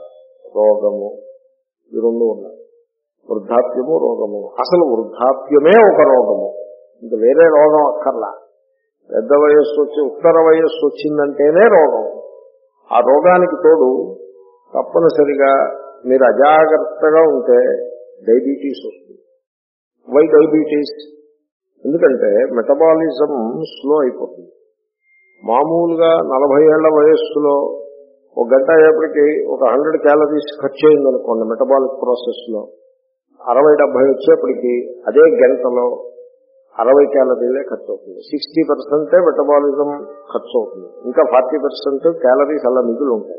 రోగము, ఈ రెండు ఉన్నాయి. వృద్ధాప్యము రోగము. అసలు వృద్ధాప్యమే ఒక రోగము, ఇంకా వేరే రోగం అక్కర్లా. పెద్ద వయస్సు వచ్చి ఉత్తర వయస్సు వచ్చిందంటేనే రోగం. ఆ రోగానికి తోడు తప్పనిసరిగా మీరు అజాగ్రత్తగా ఉంటే డయాబెటీస్ వస్తుంది. Why diabetes? ఎందుకంటే మెటబాలిజం స్లో అయిపోతుంది. మామూలుగా నలభై ఏళ్ల వయస్సులో ఒక గంట అయ్యేప్పటికీ ఒక హండ్రెడ్ క్యాలరీస్ ఖర్చు అయిందనుకోండి మెటబాలిక్ ప్రాసెస్ లో, అరవై డెబ్బై వచ్చేప్పటికీ అదే గంటలో అరవై క్యాలరీలే ఖర్చు అవుతుంది. సిక్స్టీ పర్సెంటే మెటబాలిజం ఖర్చు అవుతుంది. ఇంకా ఫార్టీ పర్సెంట్ క్యాలరీస్ అలా మిగులు ఉంటాయి.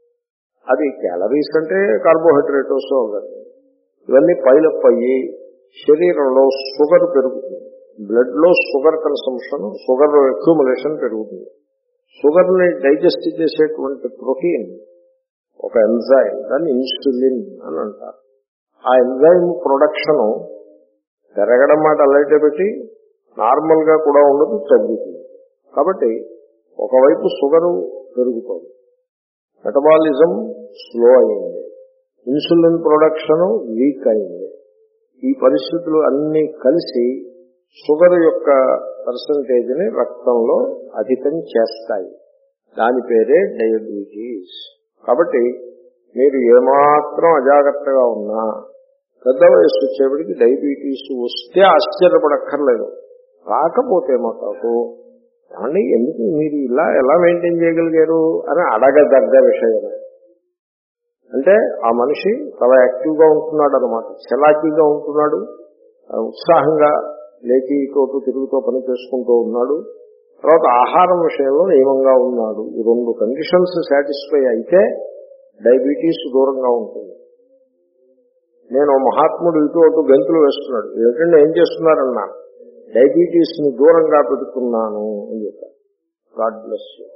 అది క్యాలరీస్ అంటే కార్బోహైడ్రేట్స్ అవన్నీ ఇవన్నీ పైలప్ అయ్యి శరీరంలో షుగర్ పెరుగుతుంది. బ్లడ్ లో షుగర్ కన్సంప్షన్, షుగర్ అక్యూములేషన్ పెరుగుతుంది. షుగర్ ని డైజెస్ట్ చేసేటువంటి ప్రోటీన్ ఒక ఎంజైమ్, దాన్ని ఇన్సులిన్ అని అంటారు. ఆ ఎంజైమ్ ప్రొడక్షన్ పెరగడం మాట అలాగే పెట్టి నార్మల్ గా కూడా ఉండదు, తగ్గుతుంది. కాబట్టి ఒకవైపు షుగరు పెరుగుతుంది, మెటబాలిజం స్లో అయింది, ఇన్సులిన్ ప్రొడక్షన్ వీక్ అయింది. ఈ పరిస్థితులు అన్ని కలిసి షుగర్ యొక్క పర్సంటేజ్ ని రక్తంలో అధికం చేస్తాయి. దాని పేరే డయాబెటీస్. కాబట్టి మీరు ఏమాత్రం అజాగ్రత్తగా ఉన్నా పెద్ద వయస్సు వచ్చేప్పటికి డయాబెటీస్ వస్తే ఆశ్చర్యపడక్కర్లేదు. రాకపోతే మాకు కానీ ఎందుకు మీరు ఇలా ఎలా మెయింటైన్ చేయగలిగారు అని అడగదగ్గ విషయమే. అంటే ఆ మనిషి చాలా యాక్టివ్గా ఉంటున్నాడు అనమాట, చలాకీగా ఉంటున్నాడు, ఉత్సాహంగా లేచితో తిరుగుతూ పని చేసుకుంటూ ఉన్నాడు. తర్వాత ఆహారం విషయంలో నియమంగా ఉన్నాడు. ఈ రెండు కండిషన్స్ సాటిస్ఫై అయితే డయాబెటీస్ దూరంగా ఉంటుంది. నేను మహాత్ముడు ఇటు అటు గంతులు వేస్తున్నాడు, ఏంటంటే ఏం చేస్తున్నారన్నా, డయాబెటీస్ ని దూరంగా పెడుతున్నాను అని చెప్పారు. God bless you.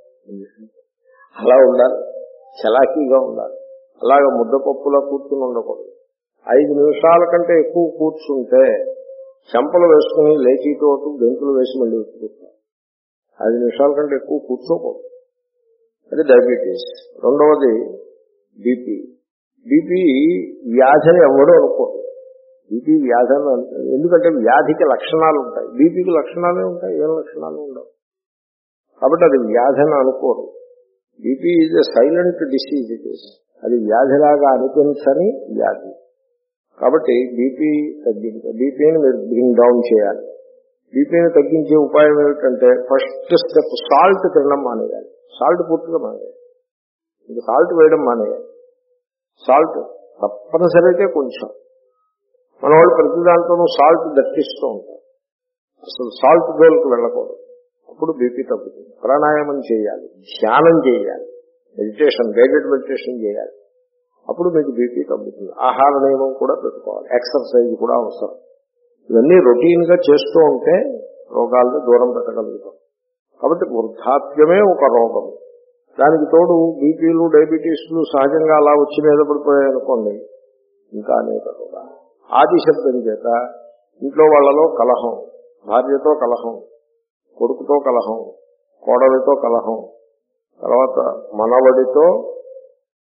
అలా ఉండాలి, చలాకీగా ఉండాలి. అలాగే ముద్దపప్పులా కూర్చుని ఉండకూడదు. ఐదు నిమిషాల కంటే ఎక్కువ కూర్చుంటే చెంపలు వేసుకుని లేచితో గంతులు వేసి మళ్ళీ కూర్చుంటారు. ఐదు నిమిషాల కంటే ఎక్కువ కూర్చోకూడదు. అది డయాబెటీస్. రెండవది బీపీ. బీపీ వ్యాధిని ఎవడో అనుకోదు. బీపీ వ్యాధి అని, ఎందుకంటే వ్యాధికి లక్షణాలు ఉంటాయి, బీపీకి లక్షణాలే ఉంటాయి, ఏం లక్షణాలు ఉండవు. కాబట్టి అది వ్యాధిని అనుకోరు. BP is a silent disease. It is అది వ్యాధిలాగా అనిపించని వ్యాధి. కాబట్టి బీపీ తగ్గించ బీపీని మీరు బ్రింగ్ డౌన్ చేయాలి. బీపీని తగ్గించే ఉపాయం ఏమిటంటే ఫస్ట్ స్టెప్ సాల్ట్ తినడం మానేయాలి. సాల్ట్ పూర్తిగా మానేయాలి. ఇది సాల్ట్ వేయడం మానేయాలి. సాల్ట్ తప్పనిసరి అయితే కొంచెం, మన వాళ్ళు ప్రతి దాంట్లోనూ సాల్ట్ దట్టిస్తూ ఉంటారు. అసలు సాల్ట్ జోలికి వెళ్ళకూడదు. అప్పుడు బీపీ తగ్గుతుంది. ప్రాణాయామం చేయాలి, ధ్యానం చేయాలి, మెడిటేషన్, గైడెడ్ మెడిటేషన్ చేయాలి. అప్పుడు మీకు బీపీ తగ్గుతుంది. ఆహార నియమం కూడా పెట్టుకోవాలి, ఎక్సర్సైజ్ కూడా అవసరం. ఇవన్నీ రొటీన్ గా చేస్తూ ఉంటే రోగాలను దూరం పెట్టగలుగుతాం. కాబట్టి వృద్ధాప్యమే ఒక రోగం. దానికి తోడు బీపీలు డయాబెటీస్లు సహజంగా అలా వచ్చి మీద పడిపోయాయనుకోండి, ఇంకా అనేక రోగాలు. ఆది శబ్దం చేత ఇంట్లో వాళ్ళలో కలహం, భార్యతో కలహం, కొడుకుతో కలహం, కోడలితో కలహం, తర్వాత మనవడితో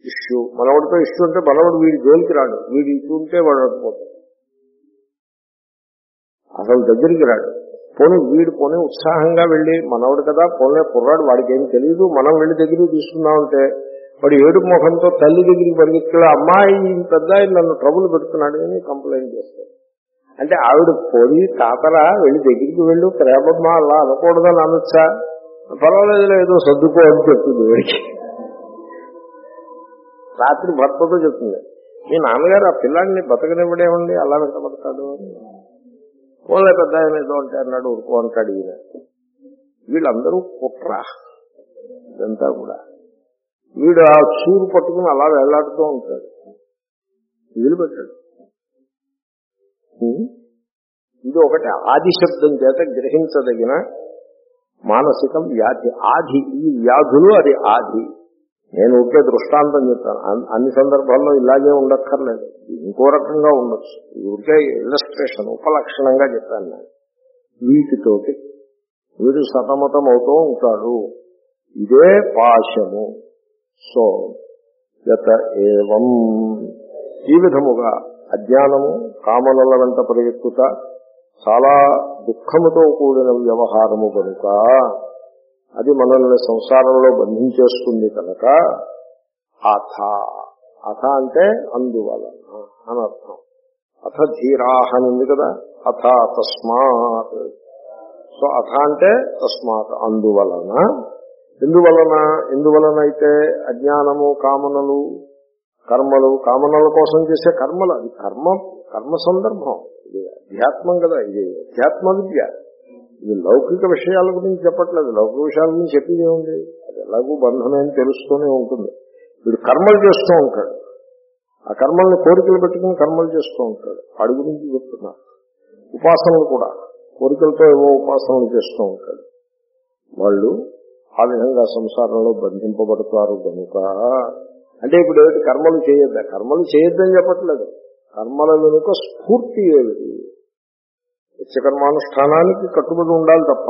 ఇష్యూ, మనవాడితో ఇష్యూ అంటే మనవాడు వీడి జోలికి రాడు, వీడి ఇష్యూ ఉంటే వాడు అడిపోతాడు, అసలు దగ్గరికి రాడు. పోనీ వీడు పోనీ ఉత్సాహంగా వెళ్ళి మనవాడు కదా పోనీ కుర్రాడు వాడికి ఏం తెలియదు మనం వెళ్ళి దగ్గరికి తీసుకున్నామంటే వాడు ఏడు ముఖంతో తల్లి దగ్గరికి పరిగెత్తుకెళ్ళి అమ్మాయి పెద్ద నన్ను ట్రబుల్ పెడుతున్నాడు అని కంప్లైంట్ చేస్తాడు. అంటే ఆవిడ పోయి తాతరా వెళ్ళి దగ్గరికి వెళ్ళు ప్రేమమ్మా అలా అనకూడదని అనొచ్చా, పర్వాలేదు ఏదో సర్దుకో అని చెప్తుంది వీడికి. రాత్రి భర్తతో చెప్తుంది, మీ నాన్నగారు ఆ పిల్లాడిని బతకనివ్వడేమండి అలా వెంటబడతాడు అని. పోలే పెద్ద ఆయన ఏదో అంటే అన్నాడు ఊరుకో అంటాడు ఈయన. వీళ్ళందరూ కుట్ర ఇదంతా కూడా. వీడు ఆ చూరు పట్టుకుని అలా వెళ్లాడుతూ ఉంటాడు, వదిలిపెట్టాడు. ఇది ఒకటి ఆది శబ్దం చేత గ్రహించదగిన మానసికం వ్యాధి. ఆది, ఈ వ్యాధులు అది ఆది. నేను ఒకే దృష్టాంతం చెప్తాను, అన్ని సందర్భాల్లో ఇలాగే ఉండక్కర్లేదు, ఇంకో రకంగా ఉండొచ్చు. ఒకే ఇల్లస్ట్రేషన్ ఉపలక్షణంగా చెప్పాను నేను. వీటితోటి వీడు సతమతం అవుతూ ఉంటాడు. ఇదే పాశము. సో యత ఏవం, ఈ విధముగా అజ్ఞానము కామనల వెంట పరిగెత్తుట చాలా దుఃఖముతో కూడిన వ్యవహారము కనుక అది మనల్ని సంసారంలో బంధించేస్తుంది కనుక అథ, అథ అంటే అందువలన అని అర్థం. అథ ధీరాహ అని ఉంది కదా, అథ తస్మాత్. సో అథ అంటే తస్మాత్ అందువలన. ఎందువలన, ఎందువలన అయితే అజ్ఞానము కామనలు కర్మలు, కామనల కోసం చేసే కర్మలు, అది కర్మ కర్మ సందర్భం, ఇది అధ్యాత్మం కదా, ఇది అధ్యాత్మ విద్య. ఇది లౌకిక విషయాల గురించి చెప్పట్లేదు, లౌకిక విషయాల గురించి చెప్పేదే ఉంది, అది ఎలాగూ బంధమే అని తెలుస్తూనే ఉంటుంది. వీడు కర్మలు చేస్తూ ఉంటాడు, ఆ కర్మల్ని కోరికలు పెట్టుకుని కర్మలు చేస్తూ ఉంటాడు, వాడి గురించి చెప్తున్నారు. ఉపాసనలు కూడా కోరికలతో ఏవో ఉపాసనలు చేస్తూ ఉంటాడు. వాళ్ళు ఆ విధంగా సంసారంలో బంధింపబడతారు కనుక. అంటే ఇప్పుడు ఏమిటి, కర్మలు చేయొద్దా? కర్మలు చేయొద్దని చెప్పట్లేదు, కర్మల వెనుక స్ఫూర్తి ఏమిటి? నిత్యకర్మానుష్ఠానానికి కట్టుబడి ఉండాలి తప్ప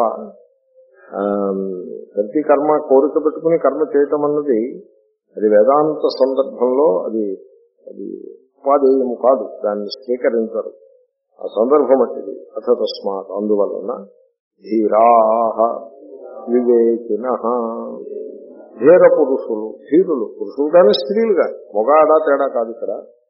ప్రతి కర్మ కోరిక పెట్టుకుని కర్మ చేయటం అన్నది అది వేదాంత సందర్భంలో అది అది ఉపాధేయము కాదు, దాన్ని స్వీకరించరు. ఆ సందర్భం అట్టిది. అథ తస్మాత్ అందువలన ధీరాః వివేకినః, ధీర పురుషులు, ధీరులు, పురుషులు కానీ స్త్రీలు కానీ, మొగాడా తేడా కాదు ఇక్కడ.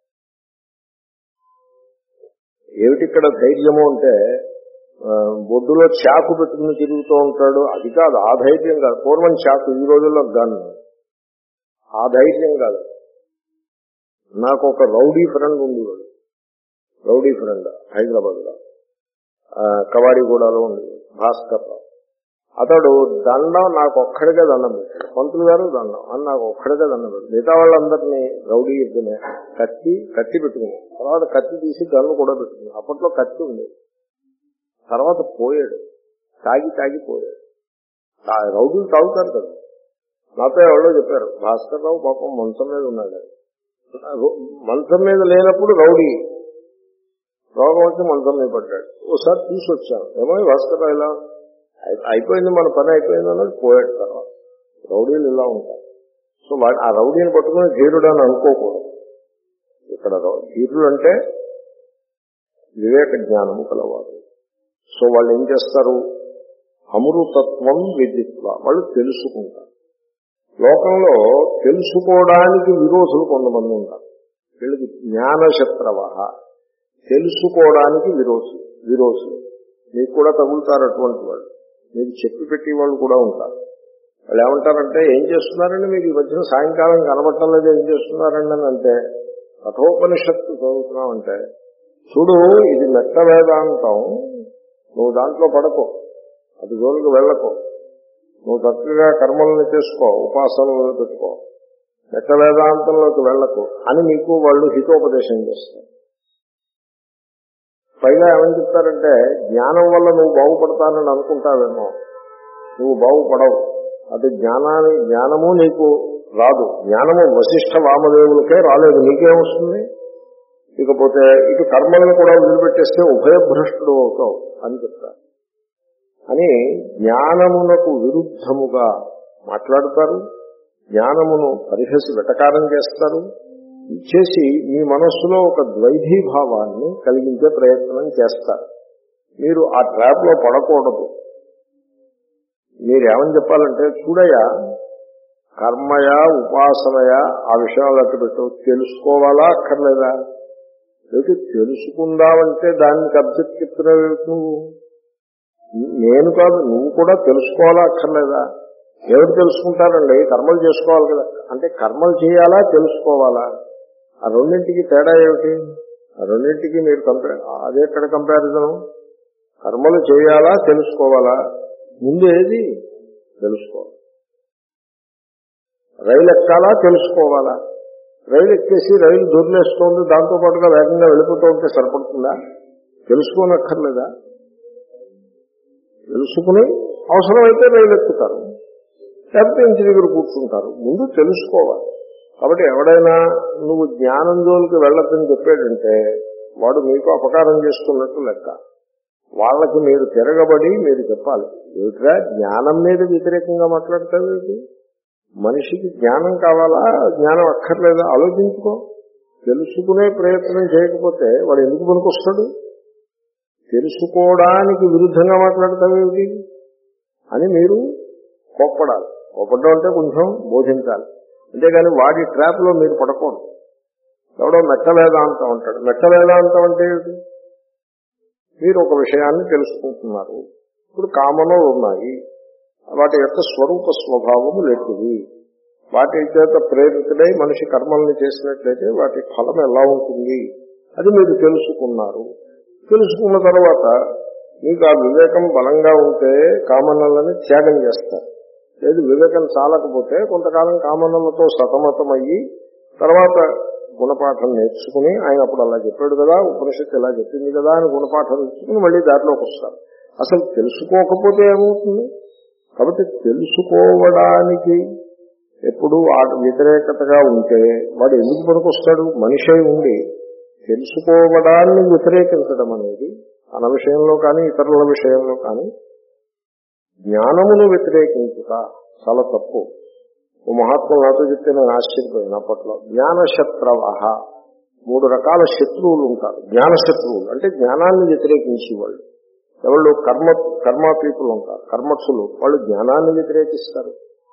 ఏమిటిక్కడ ధైర్యము అంటే బొడ్డులో చాకు పెట్టుకుని తిరుగుతూ ఉంటాడు, అది కాదు, ఆ ధైర్యం కాదు. పూర్వం చాకు, ఈ రోజుల్లో గన్, ఆ ధైర్యం కాదు. నాకు ఒక రౌడీ ఫ్రెండ్ ఉండేవాడు, రౌడీ ఫ్రెండ్ హైదరాబాద్ లో కవాడిగూడలో ఉండేవాడు, భాస్కర్ రావు. అతడు దండం నాకు ఒక్కడిగా దండం పెట్టాడు, పంతులు గారు దండం అని నాకు ఒక్కడిగా దండం పెట్టాడు. మిగతా వాళ్ళందరినీ రౌడీ ఎద్దునే కత్తి కత్తి పెట్టుకుని, తర్వాత కత్తి తీసి గన్ను కూడా పెట్టుకుని. అప్పట్లో కత్తి ఉంది, తర్వాత పోయాడు, తాగి తాగి పోయాడు. రౌడీలు తాగుతారు కదా. నాతో ఎవరో చెప్పారు, భాస్కర్ రావు పాపం మంచం మీద ఉన్నాడు. మంచం మీద లేనప్పుడు రౌడీ, రోగం వచ్చి మంచం మీద పడ్డాడు. ఓసారి తీసుకొచ్చాను, ఏమో భాస్కర్ రావు ఇలా అయిపోయింది, మన పని అయిపోయింది అన్నది పోయాడు. తర్వాత రౌడీలు ఇలా ఉంటారు. సో వాడు ఆ రౌడీని పట్టుకుని ధీరుడు అని అనుకోకూడదు. ఇక్కడ ధీరుడు అంటే వివేక జ్ఞానము కలవాడు. సో వాళ్ళు ఏం చేస్తారు, అమృతత్వం విదిత్వ, వాళ్ళు తెలుసుకుంటారు. లోకంలో తెలుసుకోవడానికి విరోధులు కొంతమంది ఉంటారు. వీళ్ళకి జ్ఞానశత్రవ, తెలుసుకోవడానికి విరోధులు విరోధులు మీకు కూడా తగులుతారు. అటువంటి వాళ్ళు మీకు చెప్పి పెట్టి వాళ్ళు కూడా ఉంటారు. వాళ్ళు ఏమంటారంటే, ఏం చేస్తున్నారండి మీరు ఈ మధ్యన సాయంకాలం కనబడటం లేదు, ఏం చేస్తున్నారండి అని అంటే, కఠోపనిషత్తు చదువుతున్నామంటే, చూడు ఇది మెట్ట వేదాంతం, నువ్వు దాంట్లో పడకో, అది జోలికి వెళ్ళకో, నువ్వు చక్కగా కర్మలను చేసుకో, ఉపాసనలు పెట్టుకో, మెట్ట వేదాంతంలోకి వెళ్ళకు అని మీకు వాళ్ళు హితోపదేశం చేస్తారు. పైగా ఏమని చెప్తారంటే, జ్ఞానం వల్ల నువ్వు బాగుపడతానని అనుకుంటావేమో, నువ్వు బాగుపడవు. అది జ్ఞానాన్ని జ్ఞానము నీకు రాదు. జ్ఞానము వశిష్ఠ వామదేవులకే రాలేదు, నీకేమొస్తుంది? ఇకపోతే ఇటు కర్మలను కూడా వదిలిపెట్టేస్తే ఉభయభ్రష్టుడు అవుతావు అని చెప్తారు. అని జ్ఞానమునకు విరుద్ధముగా మాట్లాడతారు, జ్ఞానమును పరిహసి వెటకారం చేస్తారు. చేసి మీ మనస్సులో ఒక ద్వైధీభావాన్ని కలిగించే ప్రయత్నం చేస్తారు. మీరు ఆ ట్రాప్ లో పడకూడదు. మీరేమని చెప్పాలంటే, చూడయా కర్మయా ఉపాసనయా ఆ విషయాలు అట్టు పెట్టు, తెలుసుకోవాలా అక్కర్లేదా? లేకపోతే తెలుసుకుందామంటే దానికి అబ్జెక్ట్ చెప్తున్నావు నువ్వు. నేను కాదు, నువ్వు కూడా తెలుసుకోవాలా అక్కర్లేదా? ఎవరు తెలుసుకుంటారండి? కర్మలు చేసుకోవాలి కదా. అంటే కర్మలు చేయాలా తెలుసుకోవాలా? ఆ రెండింటికి తేడా ఏమిటి? ఆ రెండింటికి మీరు కంపేర్ అదే ఎక్కడ కంపారిజను? కర్మలు చేయాలా తెలుసుకోవాలా? ముందు ఏది తెలుసుకోవాలి. రైలు ఎక్కాలా తెలుసుకోవాలా? రైలు ఎక్కేసి రైలు దొరిలేస్తోంది, దాంతో పాటుగా వేగంగా వెళ్ళిపోతూ ఉంటే సరిపడుతుందా? తెలుసుకోనక్కర్లేదా? తెలుసుకుని అవసరమైతే రైలు ఎక్కుతారు, లేకపోతే ఇంటి దగ్గర కూర్చుంటారు. ముందు తెలుసుకోవాలి. కాబట్టి ఎవడైనా నువ్వు జ్ఞానం జోలికి వెళ్ళొద్దని చెప్పాడంటే వాడు మీకు అపకారం చేస్తున్నట్టు లెక్క. వాళ్ళకి మీరు తిరగబడి మీరు చెప్పాలి, ఏమిట్రా జ్ఞానం మీద వ్యతిరేకంగా మాట్లాడతావేంటి? మనిషికి జ్ఞానం కావాలా, జ్ఞానం అక్కర్లేదా ఆలోచించుకో. తెలుసుకునే ప్రయత్నం చేయకపోతే వాడు ఎందుకు పనికొస్తాడు? తెలుసుకోవడానికి విరుద్ధంగా మాట్లాడతావేమిటి అని మీరు కోప్పడాలి. కోప్పడం అంటే కొంచెం బోధించాలి. అంతేగాని వాడి ట్రాప్ లో మీరు పడకూడదు. ఎవడో మెట్ట వేదాంతం అంటాడు. మెట్ట వేదాంతం అంటే ఏమిటి? మీరు ఒక విషయాన్ని తెలుసుకుంటున్నారు. ఇప్పుడు కామనలు ఉన్నాయి, వాటి యొక్క స్వరూప స్వభావము లేనివి. వాటి చేత ప్రేరితుడై మనిషి కర్మల్ని చేసినట్లయితే వాటి ఫలం ఎలా ఉంటుంది అది మీరు తెలుసుకున్నారు. తెలుసుకున్న తర్వాత మీకు ఆ వివేకం బలంగా ఉంటే కామనలని త్యాగం చేస్తారు. లేదు వివేకం చాలకపోతే కొంతకాలం కామనలతో సతమతమయ్యి తర్వాత గుణపాఠం నేర్చుకుని, ఆయన అప్పుడు అలా చెప్పాడు కదా, ఉపనిషత్తు ఇలా చెప్పింది కదా అని గుణపాఠం నేర్చుకుని మళ్ళీ దారిలోకి వస్తారు. అసలు తెలుసుకోకపోతే ఏమవుతుంది? కాబట్టి తెలుసుకోవడానికి ఎప్పుడు ఆ వ్యతిరేకతగా ఉంటే వాడు ఎందుకు పనికొస్తాడు? మనిషి అయి ఉండి తెలుసుకోవడాన్ని వ్యతిరేకించడం అనేది మన విషయంలో కానీ ఇతరుల విషయంలో కానీ జ్ఞానమును వ్యతిరేకించుట చాలా తప్పు. ఓ మహాత్ములు నాతో చెప్తే నేను ఆశ్చర్యపోయాను. అప్పట్లో జ్ఞానశత్రవః, మూడు రకాల శత్రువులు ఉంటారు. జ్ఞానశత్రువులు అంటే జ్ఞానాన్ని వ్యతిరేకించేవాళ్ళు. ఎవరు? కర్మ కర్మ పీపుల్ ఉంటారు, కర్మఠులు. వాళ్ళు జ్ఞానాన్ని వ్యతిరేకిస్తారు.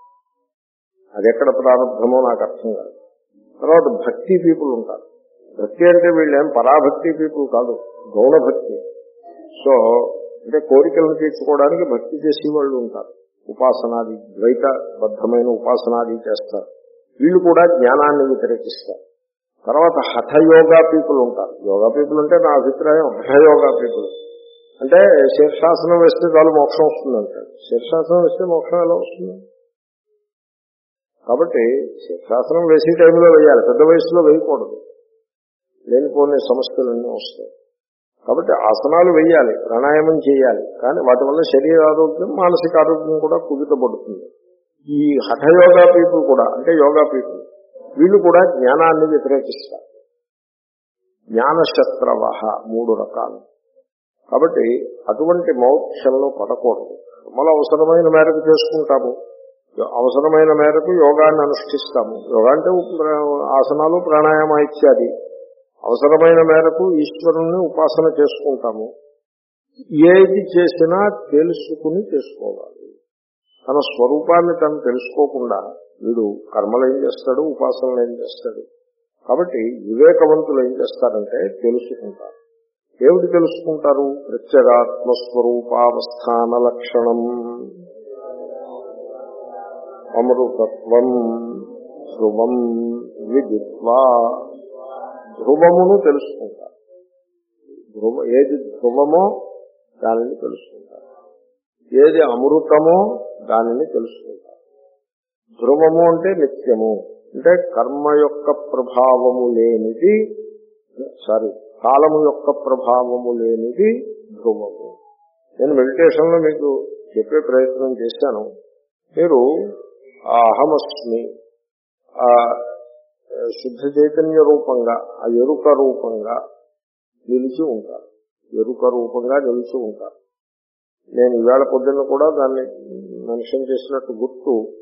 అది ఎక్కడ ప్రారంభమో నాకు అర్థం కాదు. తర్వాత భక్తి పీపుల్ ఉంటారు. భక్తి అంటే వీళ్ళేం పరాభక్తి పీపుల్ కాదు, గౌణ భక్తి. సో అంటే కోరికలను తీర్చుకోవడానికి భక్తి చేసే వాళ్ళు ఉంటారు. ఉపాసనాది ద్వైత బద్ధమైన ఉపాసనాది చేస్తారు. వీళ్ళు కూడా జ్ఞానాన్ని వ్యతిరేకిస్తారు. తర్వాత హఠయోగా పీపుల్ ఉంటారు. యోగా పీపుల్ అంటే నా అభిప్రాయం హఠయోగా పీపుల్ అంటే శీర్షాసనం వేస్తే చాలు మోక్షం వస్తుంది అంటాడు. శీర్షాసనం వేస్తే మోక్షం ఎలా వస్తుంది? కాబట్టి శీర్షాసనం వేసే టైంలో వేయాలి, పెద్ద వయసులో వేయకూడదు. లేనిపోని సమస్యలన్నీ వస్తాయి. కాబట్టి ఆసనాలు వేయాలి, ప్రాణాయామం చేయాలి, కానీ వాటి వల్ల శరీర ఆరోగ్యం మానసిక ఆరోగ్యం కూడా కుదుటపడుతుంది. ఈ హఠయోగా పీపుల్ కూడా అంటే యోగా పీపుల్ వీళ్ళు కూడా జ్ఞానాన్ని వ్యతిరేకిస్తారు. జ్ఞానశత్రవః మూడు రకాలు. కాబట్టి అటువంటి మౌఖ్యంలో పడకూడదు. మన అవసరమైన మేరకు చేసుకుంటాము, అవసరమైన మేరకు యోగాన్ని అనుష్ఠిస్తాము. యోగా అంటే ఆసనాలు ప్రాణాయామ ఇత్యాది. అవసరమైన మేరకు ఈశ్వరుణ్ణి ఉపాసన చేసుకుంటాము. ఏది చేసినా తెలుసుకుని చేసుకోవాలి. తన స్వరూపాన్ని తను తెలుసుకోకుండా వీడు కర్మలు ఏం చేస్తాడు, ఉపాసనలు ఏం చేస్తాడు. కాబట్టి వివేకవంతులు ఏం చేస్తారంటే తెలుసుకుంటారు. ఏమిటి తెలుసుకుంటారు? ప్రత్యేగాత్మస్వరూపావస్థాన లక్షణం, అమృతత్వం, ధ్రువం విదిత్వా. ధ్రువమును తెలుసుకుంటారు. ధ్రువ ఏది ధ్రువమో దానిని తెలుసుకుంటారు. ఏది అమృతమో దానిని తెలుసుకుంటారు. ధ్రువము అంటే నిత్యము, అంటే కర్మ యొక్క ప్రభావము లేనిది, సారీ కాలము యొక్క ప్రభావము లేనిది ధ్రువము. నేను మెడిటేషన్ లో మీకు చెప్పే ప్రయత్నం చేశాను. మీరు ఆ అహమస్మి ఆ శుద్ధ చైతన్య రూపంగా, ఆ ఎరుక రూపంగా నిలిచి ఉంటారు. ఎరుక రూపంగా నిలిచి ఉంటారు. నేను ఈవేళ పొద్దున్న కూడా దాన్ని మెన్షన్ చేసినట్టు గుర్తు,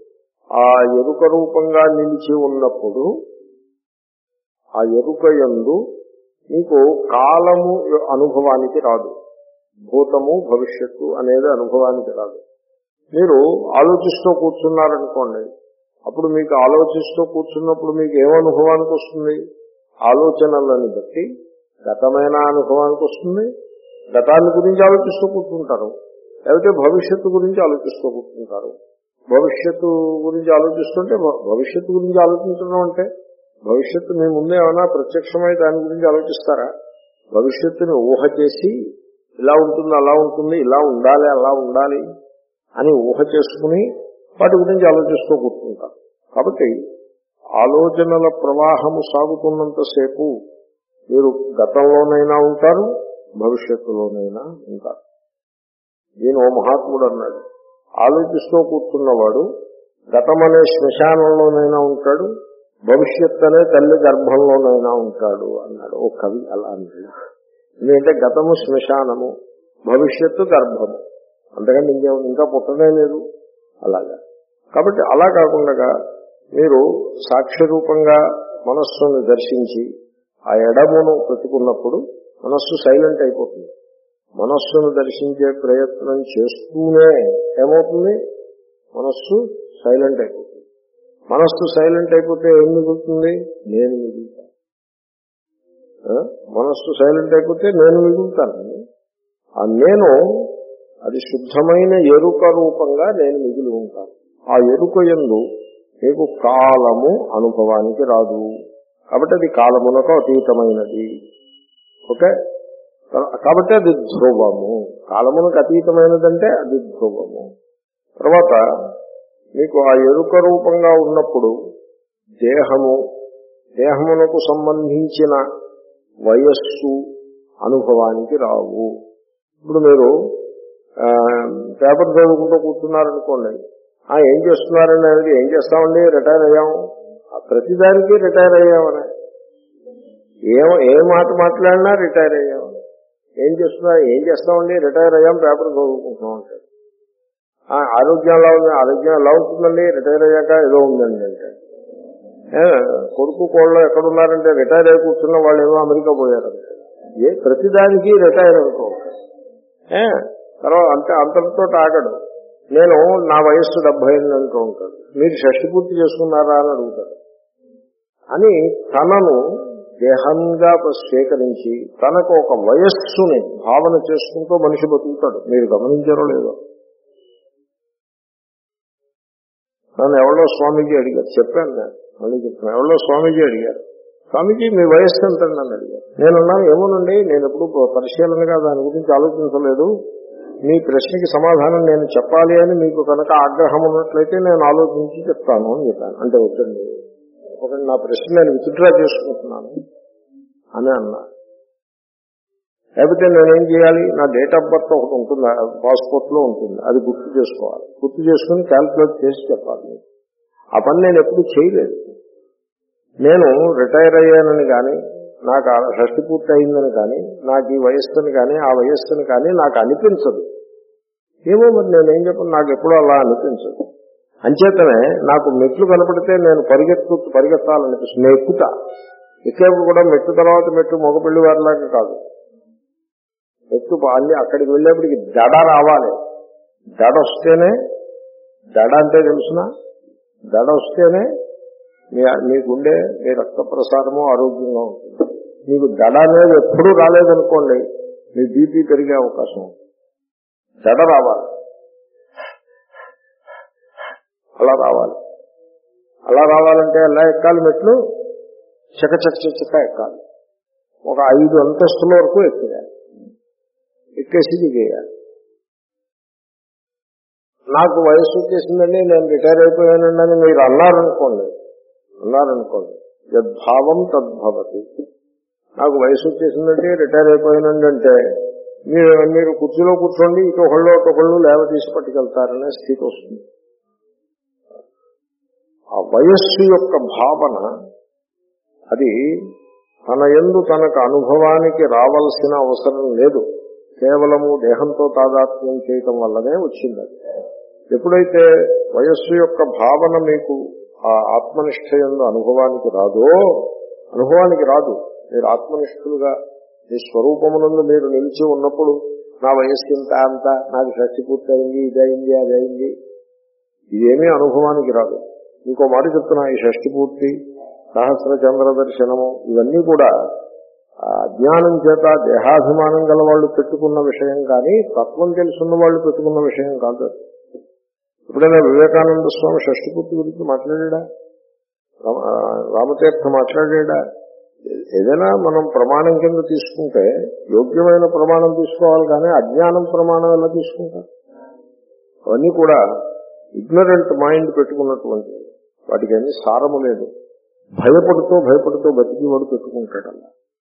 ఆ ఎరుక రూపంగా నిలిచి ఉన్నప్పుడు ఆ ఎరుక యందు మీకు కాలము అనుభవానికి రాదు, భూతము భవిష్యత్తు అనేది అనుభవానికి రాదు. మీరు ఆలోచిస్తూ కూర్చున్నారనుకోండి, అప్పుడు మీకు ఆలోచిస్తూ కూర్చున్నప్పుడు మీకు ఏమనుభవానికి వస్తుంది? ఆలోచనలను బట్టి గతమైన అనుభవానికి వస్తుంది. గతాన్ని గురించి ఆలోచిస్తూ కూర్చుంటారు, లేకపోతే భవిష్యత్తు గురించి ఆలోచిస్తూ కూర్చుంటారు. భవిష్యత్తు గురించి ఆలోచిస్తుంటే భవిష్యత్తు గురించి ఆలోచించడం అంటే భవిష్యత్తు మీ ముందే ఏమైనా ప్రత్యక్షమై దాని గురించి ఆలోచిస్తారా? భవిష్యత్తుని ఊహ చేసి ఇలా ఉంటుంది, అలా ఉంటుంది, ఇలా ఉండాలి, అలా ఉండాలి అని ఊహ చేసుకుని వాటి గురించి ఆలోచిస్తూ కూర్చుంటారు. కాబట్టి ఆలోచనల ప్రవాహము సాగుతున్నంతసేపు మీరు గతంలోనైనా ఉంటారు, భవిష్యత్తులోనైనా ఉంటారు. ఈయన ఓ మహాత్ముడు అన్నాడు, ఆలోచిస్తూ కూర్చున్నవాడు గతమనే శ్మశానంలోనైనా ఉంటాడు, భవిష్యత్ అనే తల్లి గర్భంలోనైనా ఉంటాడు అన్నాడు ఓ కవి. అలా అన్నాడు. ఎందుకంటే గతము శ్మశానము, భవిష్యత్తు గర్భము, అంతకంటే ఇంకే ఇంకా పుట్టనే లేదు. అలాగా కాబట్టి అలా కాకుండా మీరు సాక్షి రూపంగా మనస్సును దర్శించి ఆ ఎడమును పెట్టుకున్నప్పుడు మనస్సు సైలెంట్ అయిపోతుంది. మనస్సును దర్శించే ప్రయత్నం చేస్తూనే ఏమవుతుంది? మనస్సు సైలెంట్ అయిపోతుంది. మనస్సు సైలెంట్ అయిపోతే ఏం మిగులుతుంది? నేను మిగులుతాను. మనస్సు సైలెంట్ అయిపోతే నేను మిగులుతాను. ఆ నేను అది శుద్ధమైన ఎరుక రూపంగా నేను మిగిలి ఉంటాను. ఆ ఎరుక యందు మీకు కాలము అనుభవానికి రాదు. కాబట్టి అది కాలమునకు అతీతమైనది. ఓకే, కాబట్టి అది ధ్రువము. కాలమునకు అతీతమైనదంటే అది ధ్రువము. తర్వాత మీకు ఆ ఎరుక రూపంగా ఉన్నప్పుడు దేహము, దేహమునకు సంబంధించిన వయస్సు అనుభవానికి రావు. ఇప్పుడు మీరు పేపర్ చదువుకుంటూ కూర్చున్నారనుకోండి, ఆ ఏం చేస్తున్నారని అనేది ఏం చేస్తామండి, రిటైర్ అయ్యాము, ప్రతిదానికి రిటైర్ అయ్యామని, ఏ ఏ మాట మాట్లాడినా రిటైర్ అయ్యామని, ఏం చేస్తున్నారు, ఏం చేస్తామండి, రిటైర్ అయ్యాం, పేపర్ చదువుకుంటున్నాం అంటే. ఆరోగ్యం ఎలా ఉంది, ఆరోగ్యం ఎలా ఉంటుందండి, రిటైర్ అయ్యాక ఏదో ఉందండి అంటే. కొడుకు కోళ్ళు ఎక్కడున్నారంటే రిటైర్ అయి కూర్చున్న వాళ్ళు ఏమో అమెరికా పోయారంటే. ఏ ప్రతిదానికి రిటైర్ అనుకో. తర్వాత అంటే అంతటితో ఆగడు. నేను నా వయస్సు డెబ్బై ఎనిమిది అంటూ ఉంటాడు. మీరు షష్టి పూర్తి చేసుకున్నారా అని అడుగుతాడు. అని తనను దేహంగా స్వీకరించి తనకు ఒక వయస్సుని భావన చేసుకుంటూ మనిషి బతుకుతాడు. మీరు గమనించారో లేదో? నన్ను ఎవరో స్వామీజీ అడిగారు, చెప్పాను నేను, మళ్ళీ చెప్తున్నాను. ఎవరో స్వామీజీ అడిగారు, స్వామీజీ మీ వయస్సు ఎంత నన్ను అడిగారు. నేనున్నాను, ఏమోనండి నేను ఎప్పుడు పరిశీలనగా దాని గురించి ఆలోచించలేదు, మీ ప్రశ్నకి సమాధానం నేను చెప్పాలి అని మీకు కనుక ఆగ్రహం ఉన్నట్లయితే నేను ఆలోచించి చెప్తాను అని చెప్పాను. అంటే వద్దండి, ఒక నా ప్రశ్న నేను విత్డ్రా చేసుకుంటున్నాను అని అన్నా. లేకపోతే నేనేం చేయాలి, నా డేట్ ఆఫ్ బర్త్ ఒకటి ఉంటుంది, పాస్పోర్ట్ లో ఉంటుంది, అది గుర్తు చేసుకోవాలి, గుర్తు చేసుకుని క్యాల్కులేట్ చేసి చెప్పాలి. ఆ పని నేను ఎప్పుడు చేయలేదు. నేను రిటైర్ అయ్యానని కానీ, నాకు షష్టి పూర్తి అయిందని కానీ, నాకు ఈ వయస్సుని కానీ ఆ వయస్సుని కానీ నాకు అనిపించదు. ఏమో మరి నేనేం చెప్పను, నాకు ఎప్పుడూ అలా అనిపించదు. అంచేతనే నాకు మెట్లు కనపడితే నేను పరిగెత్తు పరిగెత్తాలనిపిస్తుంది. నేను ఎక్కుతా, ఎక్కేప్పుడు కూడా మెట్టు తర్వాత మెట్టు మగపిల్లి వారిలాగా కాదు. మెట్టు అన్ని అక్కడికి వెళ్ళేప్పటికి దడ రావాలి. దడ వస్తేనే, దడ అంటే తెలుసునా, దడ వస్తేనే మీ మీకుండే మీ రక్త ప్రసారము ఆరోగ్యంగా ఉంటుంది. మీకు దడ అనేది ఎప్పుడూ రాలేదనుకోండి, మీ బీపీ పెరిగే అవకాశం ఉంది. దడ రావాలి, అలా రావాలి. అలా రావాలంటే ఎలా ఎక్కాలి? మెట్లు చకచక చక్క ఎక్కాలి. ఒక ఐదు అంతస్తుల వరకు ఎక్కేయాలి, ఎక్కేసి దిగేయాలి. నాకు వయసు వచ్చేసిందండి, నేను రిటైర్ అయిపోయానండి అని మీరు అన్నారనుకోండి, అన్నారనుకోండి యద్భావం తద్భవతి. నాకు వయసు వచ్చేసిందంటే రిటైర్ అయిపోయానండి అంటే మీరు మీరు కుర్చీలో కూర్చోండి, ఇటొకళ్ళు ఒకళ్ళు లేవ తీసి పట్టుకెళ్తారనే స్థితి వస్తుంది. ఆ వయస్సు యొక్క భావన అది తన యందు తనకు అనుభవానికి రావాల్సిన అవసరం లేదు, కేవలము దేహంతో తాదాత్మ్యం చేయటం వల్లనే వచ్చింది. అది ఎప్పుడైతే వయస్సు యొక్క భావన మీకు ఆ ఆత్మనిష్ట యందు అనుభవానికి రాదో, అనుభవానికి రాదు. మీరు ఆత్మనిష్ఠులుగా మీ స్వరూపమునందు మీరు నిలిచి ఉన్నప్పుడు నా వయస్సు ఇంత అంత, నాకు షష్టి పూర్తయింది, ఇదైంది అదైంది, ఇదేమీ అనుభవానికి రాదు. ఇంకో మాట చెప్తున్నా, ఈ షష్టి పూర్తి, సహస్ర చంద్ర దర్శనము ఇవన్నీ కూడా అజ్ఞానం చేత దేహాభిమానం గల వాళ్ళు పెట్టుకున్న విషయం కానీ తత్వం తెలుసున్న వాళ్ళు పెట్టుకున్న విషయం కాదు. ఎప్పుడైనా వివేకానంద స్వామి షష్టి పూర్తి గురించి మాట్లాడా? రామతీర్థ మాట్లాడా? ఏదైనా మనం ప్రమాణం కింద తీసుకుంటే యోగ్యమైన ప్రమాణం తీసుకోవాలి కానీ అజ్ఞానం ప్రమాణం ఎలా తీసుకుంటారు? అవన్నీ కూడా ఇగ్నరెంట్ మైండ్ పెట్టుకున్నటువంటి వాటికి అన్ని సారము లేదు. భయపడుతూ భయపడుతూ బతికివాడు పెట్టుకుంటాడల్లా.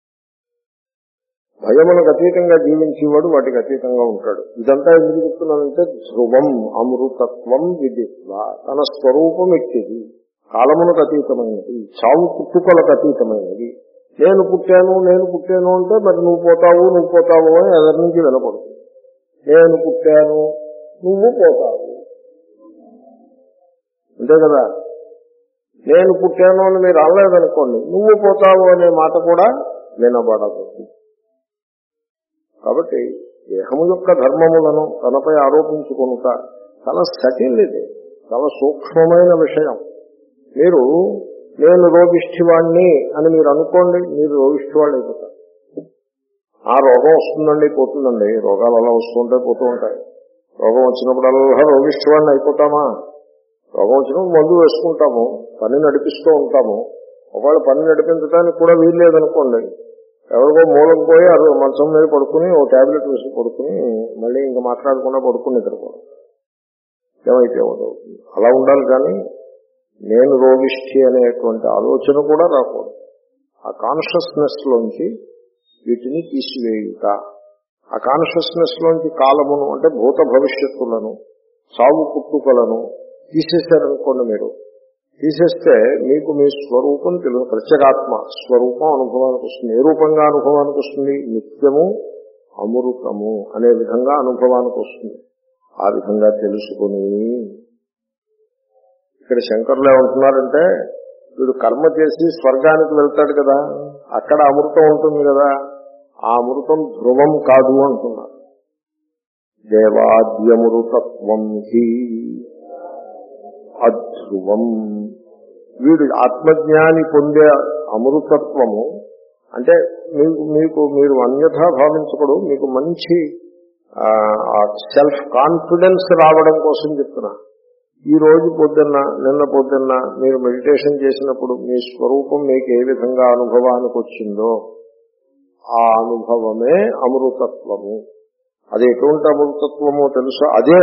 భయములకు అతీతంగా జీవించేవాడు వాటికి అతీతంగా ఉంటాడు. ఇదంతా ఎందుకు చెప్తున్నానంటే ధ్రువం అమృతత్వం విదిత్వ, తన స్వరూపం ఎక్కిది, కాలమునకు అతీతమైనది, చావు పుట్టుకలకు అతీతమైనది. నేను పుట్టాను నేను పుట్టాను అంటే మరి నువ్వు పోతావు నువ్వు పోతావు అని ఎదరి నుంచి వినపడుతుంది. నేను పుట్టాను నువ్వు పోతావు అంతే కదా. నేను పుట్టాను అని మీరు అనలేదనుకోండి, నువ్వు పోతావు అనే మాట కూడా వినబడదు. కాబట్టి దేహము యొక్క ధర్మములను తనపై ఆరోపించుకొనుట చాలా సటిల్, ఇది చాలా సూక్ష్మమైన విషయం. మీరు నేను రోగిష్ఠివాణ్ణి అని మీరు అనుకోండి, మీరు రోగిష్ఠివాళ్ళు అయిపోతారు. ఆ రోగం వస్తుందండి పోతుందండి, రోగాలు అలా వస్తుంటే పోతూ ఉంటాయి. రోగం వచ్చినప్పుడల్లా రోగిష్ఠివాణ్ణి అయిపోతామా? రోగం వచ్చినప్పుడు మందు వేసుకుంటాము, పని నడిపిస్తూ ఉంటాము. ఒకవేళ పని నడిపించడానికి కూడా వీలు లేదనుకోండి, ఎవరికో మూలకు పోయి అది మంచం మీద పడుకుని ఓ ట్యాబ్లెట్ వేసి పడుకుని మళ్ళీ ఇంకా మాట్లాడకుండా పడుకుని నిద్రపోవడం ఏమైతే అవుతుంది. అలా ఉండాలి. కానీ నేను రోగిష్ఠి అనేటువంటి ఆలోచన కూడా రాకూడదు. ఆ కాన్షియస్నెస్ లోంచి వీటిని తీసివేయుట, ఆ కాన్షియస్నెస్ లోంచి కాలమును అంటే భూత భవిష్యత్తులను సాగు పుట్టుకలను తీసేశారనుకోండి. మీరు తీసేస్తే మీకు మీ స్వరూపం తెలుసు. ప్రత్యేగాత్మ స్వరూపం అనుభవానికి వస్తుంది. ఏ రూపంగా అనుభవానికి వస్తుంది? నిత్యము అమృతము అనే విధంగా అనుభవానికి వస్తుంది. ఆ విధంగా తెలుసుకుని ఇక్కడ శంకరులు ఏమంటున్నారంటే, వీడు కర్మ చేసి స్వర్గానికి వెళ్తాడు కదా, అక్కడ అమృతం ఉంటుంది కదా, ఆ అమృతం ధ్రువం కాదు అంటున్నారు. దేవాద్యమృతత్వం హి అధ్రువం. వీడు ఆత్మజ్ఞాని పొందే అమృతత్వము అంటే మీకు మీకు మీరు అన్యథా భావించకూడదు. మీకు మంచి సెల్ఫ్ కాన్ఫిడెన్స్ రావడం కోసం చెప్తున్నా. ఈ రోజు పొద్దున్న నిన్న పొద్దున్న మీరు మెడిటేషన్ చేసినప్పుడు మీ స్వరూపం మీకు ఏ విధంగా అనుభవానికి వచ్చిందో ఆ అనుభవమే అమృతత్వము. అది ఎటువంటి అమృతత్వమో తెలుసా? అదే.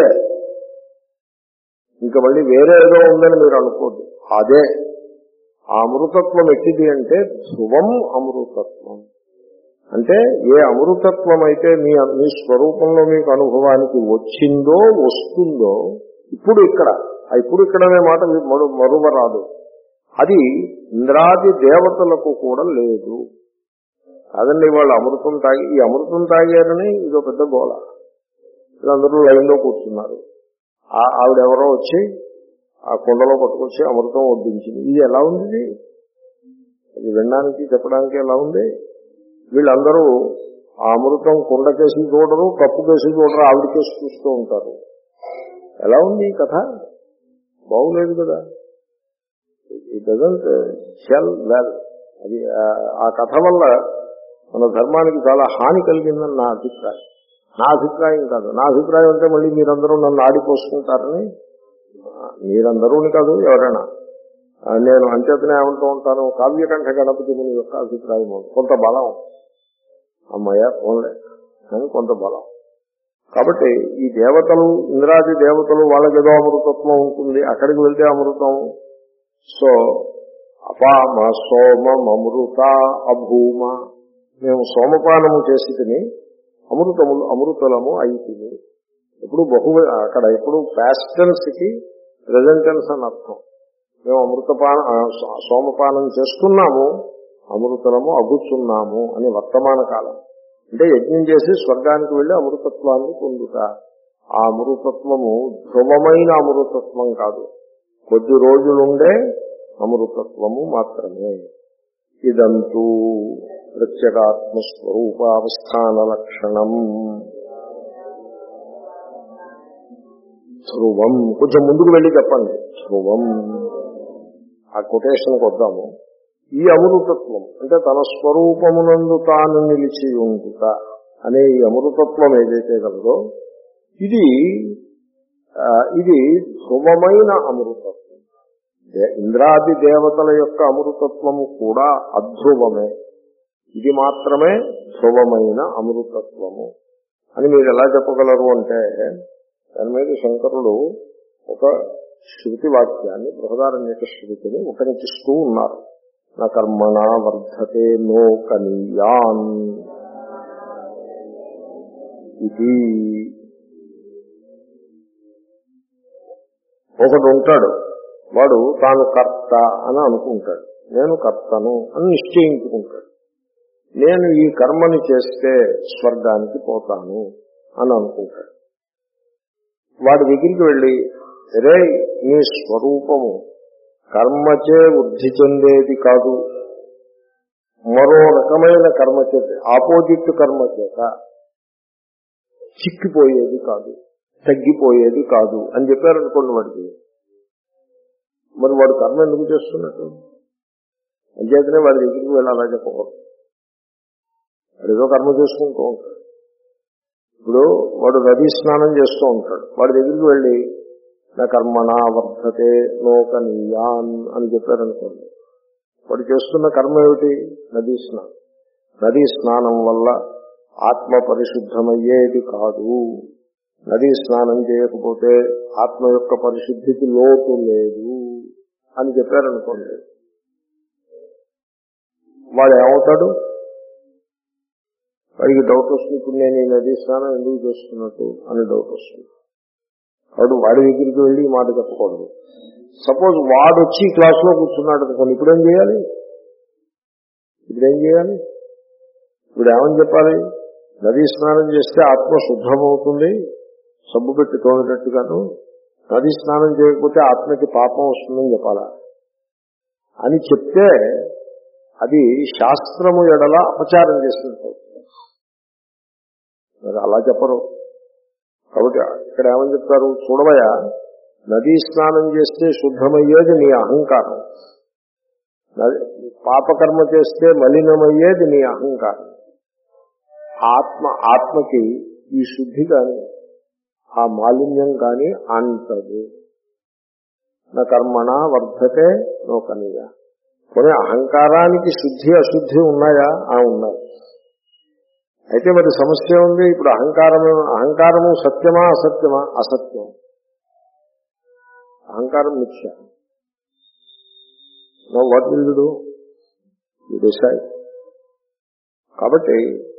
ఇంకా మళ్ళీ వేరే ఏదో ఉందని మీరు అనుకోద్దు. అదే ఆ అమృతత్వం ఎక్కిది అంటే ధ్రువం అమృతత్వం. అంటే ఏ అమృతత్వం అయితే మీ మీ స్వరూపంలో మీకు అనుభవానికి వచ్చిందో వస్తుందో ఇప్పుడు ఇక్కడ ఇప్పుడు ఇక్కడనే మాట మరువరాదు. అది ఇంద్రాది దేవతలకు కూడా లేదు. అదండి వాళ్ళు అమృతం తాగి ఈ అమృతం తాగారని ఇదో పెద్ద గోళ. వీళ్ళందరూ లైన్లో కూర్చున్నారు. ఆవిడెవరో వచ్చి ఆ కుండలో పట్టుకొచ్చి అమృతం వడ్డించింది. ఇది ఎలా ఉంది? అది వినడానికి చెప్పడానికి ఎలా ఉంది? వీళ్ళందరూ ఆ అమృతం కుండ కేసి చూడరు, కప్పు కేసి చూడరు, ఆవిడ కేసి చూస్తూ ఉంటారు. ఎలా ఉంది ఈ కథ? బాగులేదు కదా. It doesn't sell well. అది ఆ కథ వల్ల మన ధర్మానికి చాలా హాని కలిగిందని నా అభిప్రాయం. నా అభిప్రాయం కాదు. నా అభిప్రాయం అంటే మళ్ళీ మీరందరూ నన్ను ఆడిపోసుకుంటారని, మీరందరూని కాదు ఎవరైనా, నేను అంచేతనే ఏమంటూ ఉంటాను, కావ్యకంఠ గణపతి ముని యొక్క అభిప్రాయం కొంత బలం, అమ్మయ్య ఓన్లే అని కొంత బలం. కాబట్టి ఈ దేవతలు ఇంద్రాది దేవతలు వాళ్ళకి ఏదో అమృతత్వం ఉంటుంది, అక్కడికి వెళ్తే అమృతం. సో అపామ సోమం అమృత అభూమ, మేము సోమపానము చేసి తిని అమృతములు అమృతలము అయితిని. ఎప్పుడు బహు అక్కడ ఎప్పుడు పాస్ట్ టెన్స్ కి ప్రెజెంట్ టెన్స్ అని అర్థం. మేము అమృతపాన సోమపానం చేస్తున్నాము, అమృతలము అగుచున్నాము అని వర్తమాన కాలం. అంటే యజ్ఞం చేసి స్వర్గానికి వెళ్లి అమృతత్వాన్ని పొందుతా. ఆ అమృతత్వము ధ్రువమైన అమృతత్వం కాదు, కొద్ది రోజులుండే అమృతత్వము మాత్రమే. ఇదంతూ ప్రత్యేగాత్మస్వరూపావస్థాన లక్షణం ధ్రువం. కొంచెం ముందుకు వెళ్ళి చెప్పండి. ధ్రువం, ఆ కొటేషన్కి వద్దాము. ఈ అమృతత్వం అంటే తన స్వరూపమునందు తాను నిలిచి ఉండుట అనే ఈ అమృతత్వం ఏదైతే కలదో ఇది ఇది ధ్రువమైన అమృతత్వం. ఇంద్రాది దేవతల యొక్క అమృతత్వము కూడా అధ్రువమే, ఇది మాత్రమే ధ్రువమైన అమృతత్వము అని మీరు ఎలా చెప్పగలరు అంటే, దాని మీద శంకరులు ఒక శృతి వాక్యాన్ని, బృహదారణ్యక శృతిని ఉపనిషిస్తూ ఉన్నారు. నా కర్మణ వర్ధతే నో కనీయాన్ ఇది. ఒకడు ఉంటాడు, వాడు తాను కర్త అని అనుకుంటాడు, నేను కర్తను అని నిశ్చయించుకుంటాడు. నేను ఈ కర్మని చేస్తే స్వర్గానికి పోతాను అని అనుకుంటాడు. వాడి దగ్గరికి వెళ్ళి, రే నీ స్వరూపము కర్మచే వృద్ధి చెందేది కాదు, మరో రకమైన కర్మ చేత, ఆపోజిట్ కర్మ చేత చిక్కిపోయేది కాదు, తగ్గిపోయేది కాదు అని చెప్పారనుకోండి వాడికి. మరి వాడు కర్మ ఎందుకు చేస్తున్నట్టు? అంచేతనే వాడి దగ్గరికి వెళ్ళి అలా చెప్పకూడదు. వాడు ఏదో కర్మ చేసుకుంటూ ఉంటాడు. ఇప్పుడు వాడు నదీ స్నానం చేస్తూ ఉంటాడు, వాడి దగ్గరికి వెళ్ళి నా కర్మణ వర్ధతే లోకనీయాన్ అని చెప్పారనుకోండి, వాడు చేస్తున్న కర్మ ఏమిటి? నదీ స్నానం. నదీ స్నానం వల్ల ఆత్మ పరిశుద్ధమయ్యేది కాదు. నదీ స్నానం చేయకపోతే ఆత్మ యొక్క పరిశుద్ధికి లోటు లేదు అని చెప్పారనుకోండి, వాడు ఏమవుతాడు? వాడికి డౌట్ వస్తుంది, ఇప్పుడు నేను ఈ నదీ స్నానం ఎందుకు చేస్తున్నట్టు అని డౌట్ వస్తుంది. వాడు వాడి దగ్గరికి వెళ్ళి ఈ మాట చెప్పకూడదు. సపోజ్ వాడు వచ్చి క్లాసులో కూర్చున్నాడు అనుకోండి, ఇప్పుడేం చేయాలి? ఇప్పుడేం చేయాలి? ఇప్పుడు ఏమని చెప్పాలి? నదీ స్నానం చేస్తే ఆత్మ శుద్ధమవుతుంది, సబ్బు పెట్టి తోమినట్టుగాను. నదీ స్నానం చేయకపోతే ఆత్మకి పాపం వస్తుందని చెప్పాలా అని చెప్తే అది శాస్త్రము ఎడల అపచారం చేసినట్టు. మరి అలా చెప్పరు. కాబట్టి ఇక్కడ ఏమని చెప్తారు? చూడవయ్యా, నదీ స్నానం చేస్తే శుద్ధమయ్యేది నీ అహంకారం, పాపకర్మ చేస్తే మలినమయ్యేది నీ అహంకారం. ఆత్మ ఆత్మకి ఈ శుద్ధి కాని ఆ మాలిన్యం కాని అంటదు. నా కర్మణ వర్ధతే లోకనీయ. కొన్ని అహంకారానికి శుద్ధి అశుద్ధి ఉన్నాయా? ఆ ఉన్నాయి. అయితే మరి సమస్య ఉంది. ఇప్పుడు అహంకారము అహంకారము సత్యమా అసత్యమా? అసత్యం. అహంకారం మిథ్య. No what will you do? You decide. కాబట్టి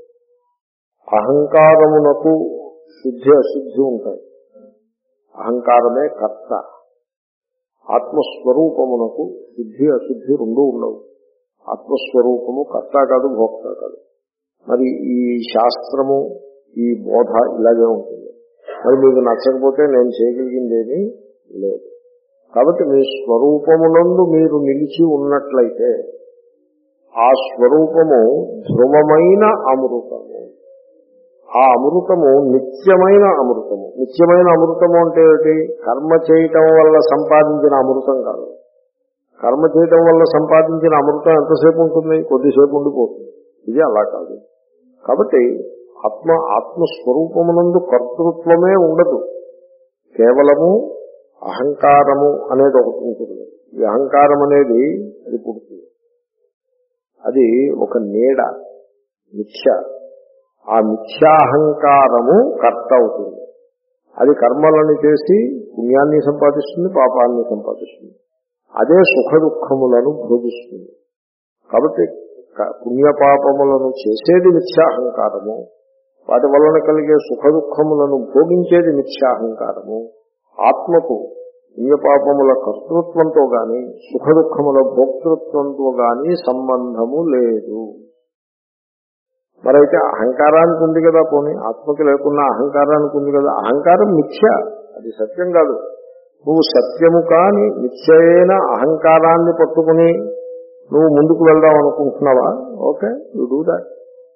అహంకారమునకు శుద్ధి అశుద్ధి ఉంటాయి. అహంకారమే కర్త. ఆత్మస్వరూపమునకు శుద్ధి అశుద్ధి రెండూ ఉండవు. ఆత్మస్వరూపము కర్త కాదు, భోక్త కాదు. మరి ఈ శాస్త్రము ఈ బోధ ఇలాగే ఉంటుంది. మరి మీకు నచ్చకపోతే నేను చేయగలిగిందేమీ లేదు. కాబట్టి మీ స్వరూపమునందు మీరు నిలిచి ఉన్నట్లయితే ఆ స్వరూపము ధ్రువమైన అమృతము. ఆ అమృతము నిత్యమైన అమృతము. నిత్యమైన అమృతము అంటే ఏమిటి? కర్మ చేయటం వల్ల సంపాదించిన అమృతం కాదు. కర్మ చేయటం వల్ల సంపాదించిన అమృతం ఎంతసేపు ఉంటుంది? కొద్దిసేపు ఉండిపోతుంది. ఇది అలా కాదు. కాబట్టి ఆత్మ ఆత్మస్వరూపమునందు కర్తృత్వమే ఉండదు. కేవలము అహంకారము అనేది ఒకటి ఉంటుంది. ఈ అహంకారం అనేది అది పుడుతుంది. అది ఒక నీడ, మిథ్య. ఆ మిథ్యాహంకారము కర్త అవుతుంది. అది కర్మలను చేసి పుణ్యాన్ని సంపాదిస్తుంది, పాపాన్ని సంపాదిస్తుంది. అదే సుఖ దుఃఖములను భోగిస్తుంది. కాబట్టి పుణ్యపాపములను చేసేది మిథ్యాహంకారము, వాటి వలన కలిగే సుఖ దుఃఖములను భోగించేది మిథ్యాహంకారము. ఆత్మకు పుణ్యపాపముల కర్తృత్వంతో గాని సుఖ దుఃఖముల భోక్తృత్వంతో గాని సంబంధము లేదు. మరైతే అహంకారానికి ఉంది కదా, పోనీ ఆత్మకి లేకున్నా అహంకారానికి ఉంది కదా. అహంకారం మిథ్య, అది సత్యం కాదు. నువ్వు సత్యము కాని మిథ్యైన అహంకారాన్ని పట్టుకుని నువ్వు ముందుకు వెళ్దాం అనుకుంటున్నావా? Okay, you do that.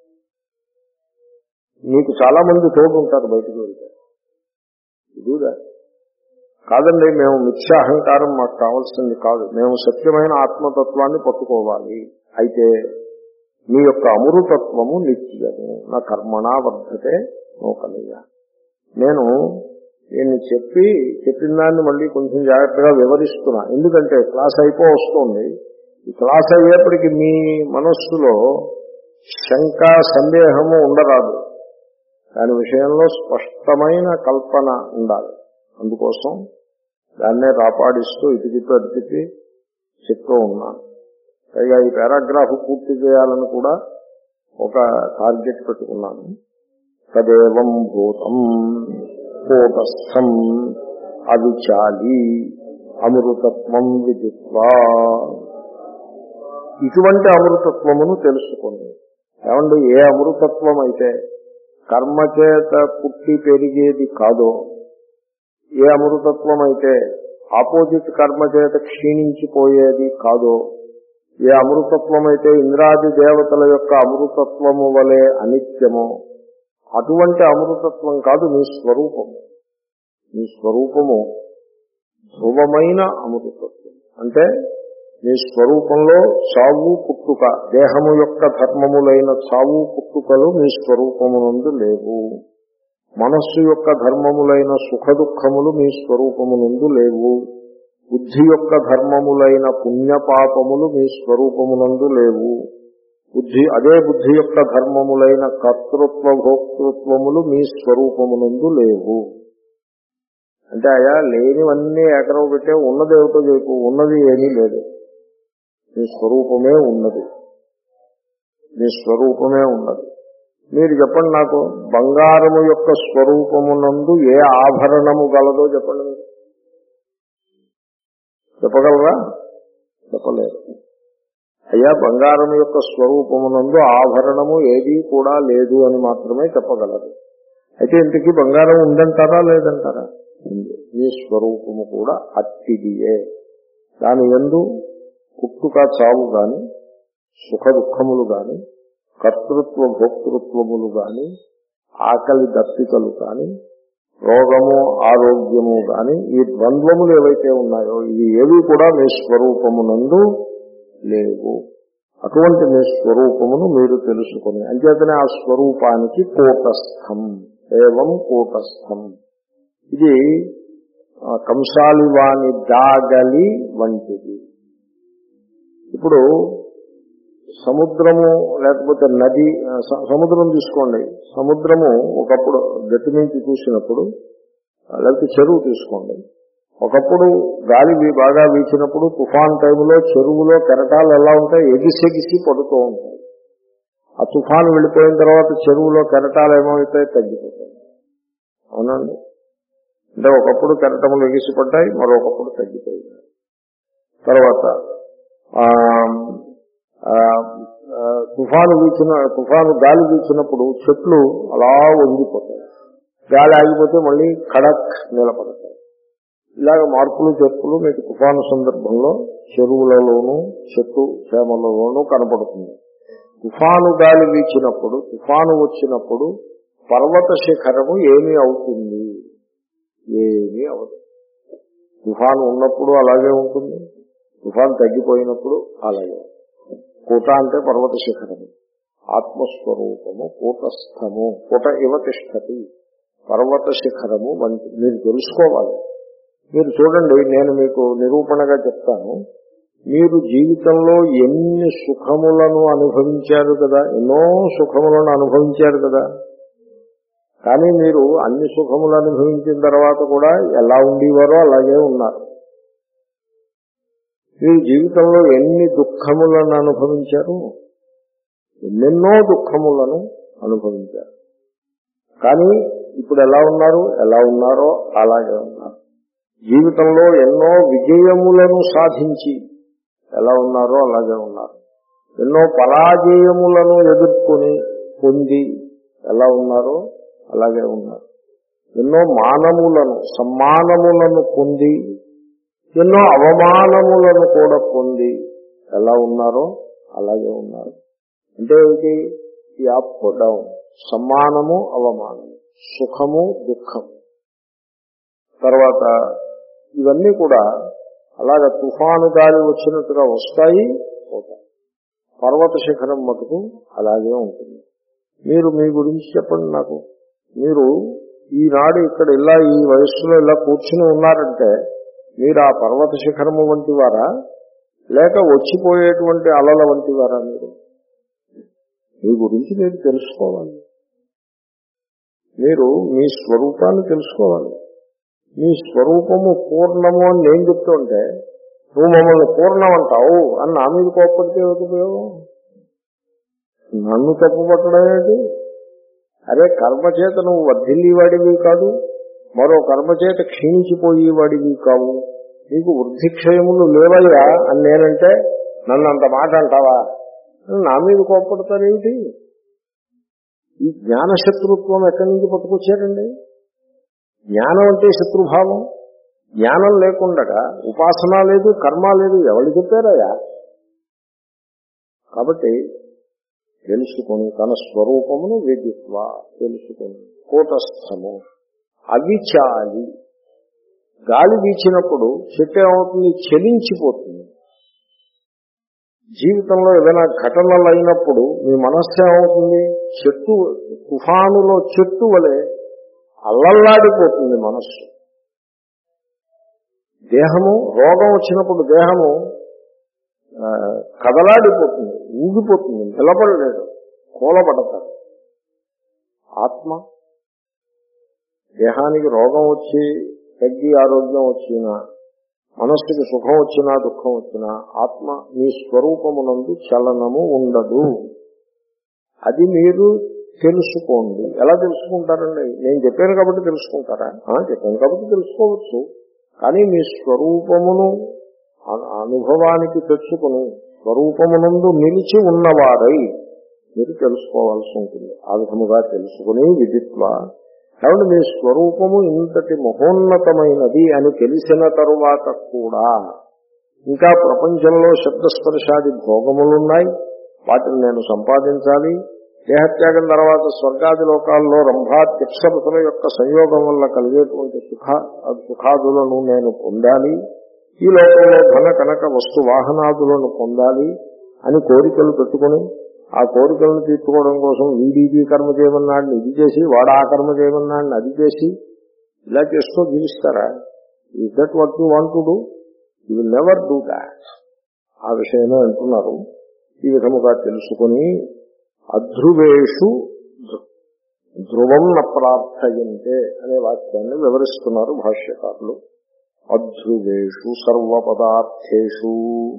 నీకు చాలా మంది తోడు ఉంటారు బయటకు వెళ్తే. You do that. కాదండి, మేము మిథ్య అహంకారం మాకు కావాల్సింది కాదు, మేము సత్యమైన ఆత్మతత్వాన్ని పట్టుకోవాలి. అయితే మీ యొక్క అమృతత్వము నిత్యము, నా కర్మణా వర్ధతే నోకలయ్య. నేను దీన్ని చెప్పి చెప్పిన దాన్ని మళ్ళీ కొంచెం జాగ్రత్తగా వివరిస్తున్నా, ఎందుకంటే క్లాస్ అయిపో వస్తుంది. ఈ క్లాస్ అయ్యేప్పటికీ మీ మనస్సులో శంక సందేహము ఉండరాదు, దాని విషయంలో స్పష్టమైన కల్పన ఉండాలి. అందుకోసం దాన్నే రాపాడిస్తూ ఇటు తిప్పి అటు తిప్పి చెప్తూ ఉన్నాను. పైగా ఈ పారాగ్రాఫ్ పూర్తి చేయాలని కూడా ఒక టార్గెట్ పెట్టుకున్నాను. తదేవం భూతం కూటస్థం అవిచాలి అమృతత్వం విదిత్వా. ఇటువంటి అమృతత్వమును తెలుసుకుంది. ఏమండి, ఏ అమృతత్వం అయితే కర్మచేత పుట్టి పెరిగేది కాదో, ఏ అమృతత్వం అయితే ఆపోజిట్ కర్మ చేత క్షీణించిపోయేది కాదో, ఏ అమృతత్వం అయితే ఇంద్రాది దేవతల యొక్క అమృతత్వము వలె అనిత్యమో, అటువంటి అమృతత్వం కాదు మీ స్వరూపము. మీ స్వరూపము ధ్రువమైన అమృతత్వం. అంటే మీ స్వరూపంలో చావు పుట్టుక, దేహము యొక్క ధర్మములైన చావు పుట్టుకలు మీ స్వరూపమునందు లేవు. మనస్సు యొక్క ధర్మములైన సుఖ దుఃఖములు మీ స్వరూపమునందు లేవు. బుద్ధి యొక్క ధర్మములైన పుణ్యపాపములు మీ స్వరూపమునందు లేవు. బుద్ధి అదే బుద్ధి యొక్క ధర్మములైన కర్తృత్వ భోక్తృత్వములు మీ స్వరూపమునందు లేవు. అంటే అయా లేనివన్నీ ఏకరవ పెట్టే, ఉన్నదేమిటో చెప్పు, ఉన్నది ఏమీ లేదు. మీ స్వరూపమే ఉన్నది, మీ స్వరూపమే ఉన్నది. మీరు చెప్పండి నాకు, బంగారము యొక్క స్వరూపమునందు ఏ ఆభరణము గలదో చెప్పండి. మీరు చెప్పగలరా? చెప్పలేరు. అయ్యా బంగారం యొక్క స్వరూపమునందు ఆభరణము ఏదీ కూడా లేదు అని మాత్రమే చెప్పగలరు. అయితే ఇంటికి బంగారం ఉందంటారా లేదంటారా? ఈ స్వరూపము కూడా అట్టిదియే. దాని యందు పుట్టుక చావు గాని, సుఖ దుఃఖములు గాని, కర్తృత్వ భోక్తృత్వములు గాని, ఆకలి దప్పికలు కాని, రోగము ఆరోగ్యము గాని, ఈ ద్వంద్వములు ఏవైతే ఉన్నాయో ఇవి ఏవి కూడా మీ స్వరూపమునందు లేవు. అటువంటి మీ స్వరూపమును మీరు తెలుసుకుని, అంచేతనే ఆ స్వరూపానికి కూటస్థం, ఏవం కూటస్థం. ఇది కంసాలివాని దాగలి వంటిది. ఇప్పుడు సముద్రము లేకపోతే నది, సముద్రం తీసుకోండి. సముద్రము ఒకప్పుడు గట్టి నుంచి చూసినప్పుడు, లేకపోతే చెరువు తీసుకోండి. ఒకప్పుడు గాలి బాగా వీచినప్పుడు తుఫాన్ టైంలో చెరువులో కెరటాలు ఎలా ఉంటాయి, ఎగిసెగిసి పడుతూ ఉంటాయి. ఆ తుఫాను వెళ్ళిపోయిన తర్వాత చెరువులో కెరటాలు ఏమవుతాయి, తగ్గిపోతాయి. అవునండి. అంటే ఒకప్పుడు కెరటములు ఎగిసిపడ్డాయి, మరొకప్పుడు తగ్గిపోయాయి. తర్వాత తుఫాను వీచిన తుఫాను గాలి వీచినప్పుడు చెట్లు అలా వంగిపోతాయి, గాలి ఆగిపోతే మళ్ళీ కడక్ నిలబడతాయి. ఇలాగ మార్పులు చెప్పులు మీకు తుఫాను సందర్భంలో చెరువులలోనూ చెట్టు చేమలలోనూ కనపడుతుంది. తుఫాను గాలి వీచినప్పుడు, తుఫాను వచ్చినప్పుడు పర్వత శిఖరము ఏమీ అవుతుంది? ఏమీ అవదు. తుఫాను ఉన్నప్పుడు అలాగే ఉంటుంది, తుఫాను తగ్గిపోయినప్పుడు అలాగే. కూట అంటే పర్వత శిఖరము, ఆత్మస్వరూపము కూటస్థము, కూట ఇవ తిష్టతి, పర్వత శిఖరము వంటి మీరు తెలుసుకోవాలి. మీరు చూడండి, నేను మీకు నిరూపణగా చెప్తాను. మీరు జీవితంలో ఎన్ని సుఖములను అనుభవించారు కదా, ఎన్నో సుఖములను అనుభవించారు కదా. కానీ మీరు అన్ని సుఖములు అనుభవించిన తర్వాత కూడా ఎలా ఉండేవారో అలాగే ఉన్నారు. మీరు జీవితంలో ఎన్ని దుఃఖములను అనుభవించారు, ఎన్నెన్నో దుఃఖములను అనుభవించారు. కానీ ఇప్పుడు ఎలా ఉన్నారు, ఎలా ఉన్నారో అలాగే ఉన్నారు. జీవితంలో ఎన్నో విజయములను సాధించి ఎలా ఉన్నారో అలాగే ఉన్నారు. ఎన్నో పరాజయములను ఎదుర్కొని పొంది ఎలా ఉన్నారో అలాగే ఉన్నారు. ఎన్నో మానములను సమ్మానములను పొంది ఎన్నో అవమానములను కూడా పొంది ఎలా ఉన్నారో అలాగే ఉన్నారు. అంటే ఏమిటి? ఈ అప్ డౌన్, సమ్మానము అవమానము, సుఖము దుఃఖము. తర్వాత ఇవన్నీ కూడా అలాగ తుఫాను గాలి వచ్చినట్టుగా వస్తాయి పోతాయి. పర్వత శిఖరం మటుకు అలాగే ఉంటుంది. మీరు మీ గురించి చెప్పండి నాకు. మీరు ఈనాడు ఇక్కడ ఇలా ఈ వయస్సులో ఇలా కూర్చుని ఉన్నారంటే మీరు ఆ పర్వత శిఖరము వంటి వారా, లేక వచ్చిపోయేటువంటి అలల వంటి వారా? మీరు మీ గురించి మీరు తెలుసుకోవాలి. మీరు మీ స్వరూపాన్ని తెలుసుకోవాలి. మీ స్వరూపము పూర్ణము అని నేను చెప్తుంటే నువ్వు మమ్మల్ని పూర్ణం అంటావు అని నా మీద కోప్పడితే ఉపయోగం? నన్ను తప్పుపట్టడం ఏంటి? అరే కర్మచేత నువ్వు వర్ధిల్లేవాడివి కాదు, మరో కర్మచేత క్షీణించిపోయేవాడివి కావు. నీకు వృద్ధిక్షయములు లేవయ్యా అని నేనంటే నన్ను అంత మాట అంటావా? నా మీద కోప్పడతారేమిటి? ఈ జ్ఞానశత్రుత్వం ఎక్కడి నుంచి పట్టుకొచ్చారండి? జ్ఞానం అంటే శత్రుభావం. జ్ఞానం లేకుండా ఉపాసన లేదు, కర్మ లేదు. ఎవరు చెప్పారయ్యా? కాబట్టి తెలుసుకొని తన స్వరూపమును వేదిత్వ తెలుసుకొని కూటస్థము అవిచాలి. గాలి వీచినప్పుడు చెట్టు ఏమవుతుంది? చలించిపోతుంది. జీవితంలో ఏదైనా ఘటనలు అయినప్పుడు మీ మనస్సు ఏమవుతుంది? చెట్టు తుఫానులో చెట్టు వలె అల్లల్లాడిపోతుంది మనస్సు. దేహము రోగం వచ్చినప్పుడు దేహము కదలాడిపోతుంది, ఊగిపోతుంది, నిలబడలేడు, కూలబడతాడు. ఆత్మ దేహానికి రోగం వచ్చి తగ్గి ఆరోగ్యం వచ్చినా, మనస్సుకి సుఖం వచ్చినా దుఃఖం వచ్చినా ఆత్మ మీ స్వరూపమునందు చలనము ఉండదు. అది మీరు తెలుసుకోండి. ఎలా తెలుసుకుంటారండి? నేను చెప్పాను కాబట్టి తెలుసుకుంటారా? చెప్పాను కాబట్టి తెలుసుకోవచ్చు. కానీ మీ స్వరూపమును అనుభవానికి తెచ్చుకుని స్వరూపమునందు నిలిచి ఉన్నవారై మీరు తెలుసుకోవాల్సి ఉంటుంది. ఆ విధముగా తెలుసుకుని విదిత్వ. కాబట్టి మీ స్వరూపము ఇంతటి మహోన్నతమైనది అని తెలిసిన తరువాత కూడా ఇంకా ప్రపంచంలో శబ్దస్పర్శాది భోగములున్నాయి, వాటిని నేను సంపాదించాలి. దేహత్యాగం తర్వాత స్వర్గాది లోకాల్లో రంభాత్యప్సరతుల యొక్క సంయోగం వల్ల కలిగేటువంటి సుఖ సుఖాదులను నేను పొందాలి. ఈ లోకంలో ధన కనక వస్తు వాహనాదులను పొందాలి అని కోరికలు పెట్టుకుని ఆ కోరికలను తీర్చుకోవడం కోసం వీడీపీ కర్మ చేయమన్నాడిని ఇది చేసి, వాడు ఆ కర్మ చేయమన్నాడిని అది చేసి, ఇలా చేస్తూ జీవిస్తారా? Is that what you want to do? You will never do that. ఆ విషయమే అంటున్నారు. ఈ విధముగా తెలుసుకుని అధ్రువేషు ధ్రువం న ప్రార్థయంతే అనే వాక్యాన్ని వివరిస్తున్నారు భాష్యకారులు. అధ్రువేషు సర్వపదార్థేషు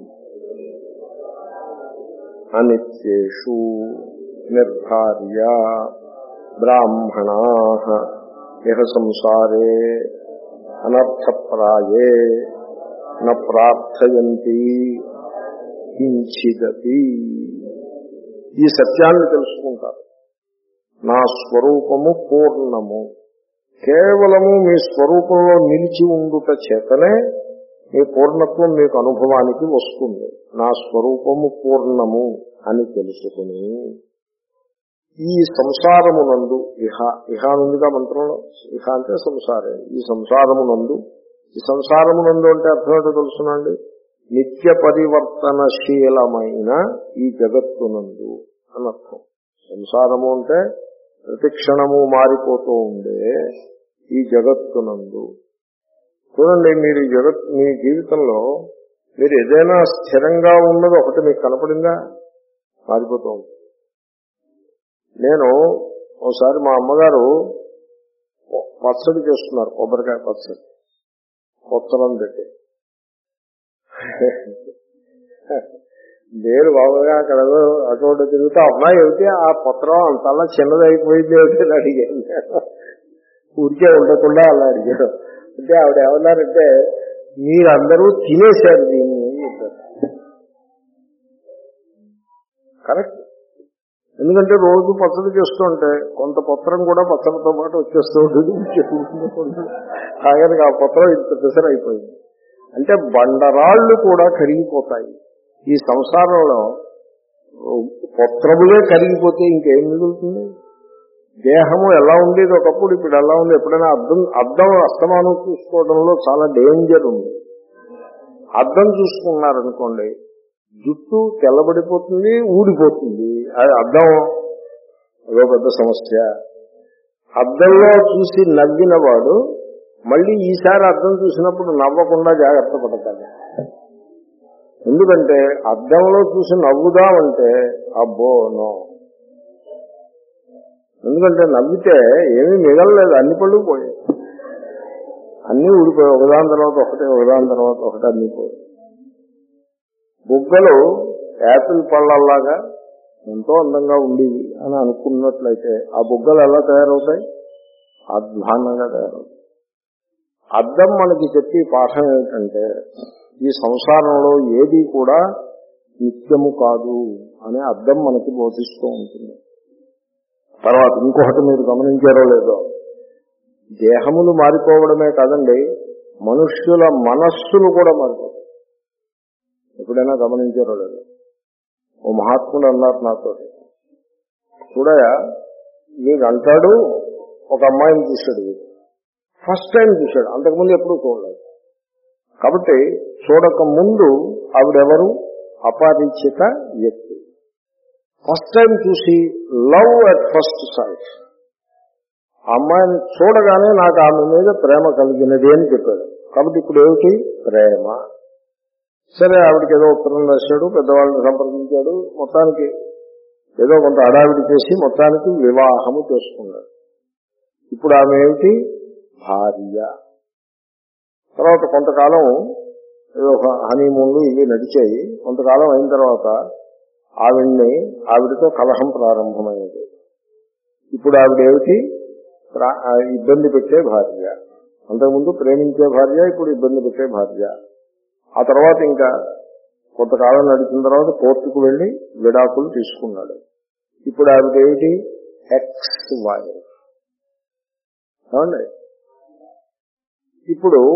అనిత్యేషు నిర్ధార్య బ్రాహ్మణాః ఇహ సంసారే అనర్థప్రాయే న ప్రార్థయంతి కించిదపి. ఈ సత్యాన్ని తెలుసుకుంటారు. నా స్వరూపము పూర్ణము. కేవలము మీ స్వరూపంలో నిలిచి ఉండుట చేతనే మీ పూర్ణత్వం మీకు అనుభవానికి వస్తుంది. నా స్వరూపము పూర్ణము అని తెలుసుకుని ఈ సంసారమునందు ఇహ ఇహ నుండిగా మంత్రంలో ఇహ అంటే సంసారే. ఈ సంసారమునందు ఈ సంసారమునందు అంటే అర్థం ఏంటో తెలుసునండి. నిత్య పరివర్తనశీలమైన ఈ జగత్తునందు అనర్థం. సంసారము అంటే ప్రతిక్షణము మారిపోతూ ఉండే ఈ జగత్తునందు. చూడండి, మీరు జగత్ మీ జీవితంలో మీరు ఏదైనా స్థిరంగా ఉన్నది ఒకటి మీకు కనపడిందా? మారిపోతూ ఉంది. నేను ఒకసారి మా అమ్మగారు పచ్చడి చేస్తున్నారు, కొబ్బరికాయ పచ్చడి, కొత్తలం పెట్టి. నేను బాబుగా అక్కడ అటువంటి తిరుగుతా అమ్మాయి ఏమిటి ఆ పత్రం అంతలా చిన్నది అయిపోయింది ఏమిటి అని అడిగాను. ఊరికే ఉండకుండా అలా అడిగాను. అంటే ఆవిడ ఏమన్నారంటే మీరందరూ తినేశారు దీన్ని. కరెక్ట్. ఎందుకంటే రోజు పచ్చడి చేస్తుంటే కొంత పత్రం కూడా పచ్చడితో పాటు వచ్చేస్తూ ఉంటుంది. కాగానికి ఆ పత్రం ఇంత పెసరు అయిపోయింది. అంటే బండరాళ్లు కూడా కరిగిపోతాయి. ఈ సంసారంలో పత్రములే కరిగిపోతే ఇంకేం మిగులుతుంది? దేహము ఎలా ఉండేది ఒకప్పుడు, ఇప్పుడు ఎలా ఉంది? ఎప్పుడైనా అద్దం అద్దం అస్తమానం చూసుకోవడంలో చాలా డేంజర్ ఉంది. అద్దం చూసుకున్నారనుకోండి, జుట్టు తెల్లబడిపోతుంది, ఊడిపోతుంది. అది అద్దం అదో పెద్ద సమస్య. అద్దంలో చూసి నవ్విన వాడు మళ్ళీ ఈసారి అద్దం చూసినప్పుడు నవ్వకుండా జాగ్రత్త పడతాడు. ఎందుకంటే అద్దంలో చూసి నవ్వుదామంటే అబ్బో నో. ఎందుకంటే నవ్వితే ఏమీ మిగలలేదు, అన్ని పళ్ళు పోయాయి, అన్నీ ఊడిపోయాయి. ఒకదాని తర్వాత ఒకటే ఒకదాని తర్వాత ఒకటి అన్ని పోయాయి. బుగ్గలు యాపిల్ పళ్ళల్లాగా ఎంతో అందంగా ఉండేవి అని అనుకున్నట్లయితే ఆ బుగ్గలు ఎలా తయారవుతాయి? అధ్వాన్నంగా తయారవుతాయి. అద్దం మనకి చెప్పి పాఠం ఏమిటంటే ఈ సంసారంలో ఏది కూడా నిత్యము కాదు అనే అద్దం మనకి బోధిస్తూ ఉంటుంది. తర్వాత ఇంకొకటి మీరు గమనించారో లేదో, దేహములు మారిపోవడమే కాదండి, మనుష్యుల మనస్సులు కూడా మారిపోతాయి. ఎప్పుడైనా గమనించారో లేదో? ఓ మహాత్ముడు అన్నారు నాతో, చూడయా వీడు అంటాడు, ఒక అమ్మాయిని చూశాడు, వీడు ఫస్ట్ టైం చూశాడు, అంతకుముందు ఎప్పుడూ చూడలేదు. కాబట్టి చూడక ముందు ఆవిడెవరు? అపరిచిత వ్యక్తి. ఫస్ట్ టైం చూసి లవ్ అట్ ఫస్ట్ సైట్, ఆ అమ్మాయిని చూడగానే నాకు ఆమె మీద ప్రేమ కలిగినది అని చెప్పాడు. కాబట్టి ఇప్పుడు ఏమిటి? ప్రేమ. సరే, ఆవిడకి ఏదో ఉత్తరం రాశాడు, పెద్దవాళ్ళని సంప్రదించాడు, మొత్తానికి ఏదో కొంత అడావిడి చేసి మొత్తానికి వివాహము చేసుకున్నాడు. ఇప్పుడు ఆమె ఏమిటి? భార్య. తర్వాత కొంతకాలం ఏదో హనీమూన్లు ఇవి నడిచాయి. కొంతకాలం అయిన తర్వాత ఆవిడ్ని ఆవిడతో కలహం ప్రారంభమైంది. ఇప్పుడు ఆవిడ ఏమిటి? ఇబ్బంది పెట్టే భార్య. అంతకుముందు ప్రేమించే భార్య, ఇప్పుడు ఇబ్బంది పెట్టే భార్య. ఆ తర్వాత ఇంకా కొంతకాలం నడిచిన తర్వాత కోర్టుకు వెళ్లి విడాకులు తీసుకున్నాడు. ఇప్పుడు ఆవిడ ఏమిటి? Ex wife. ఏమండి, ఇప్పుడు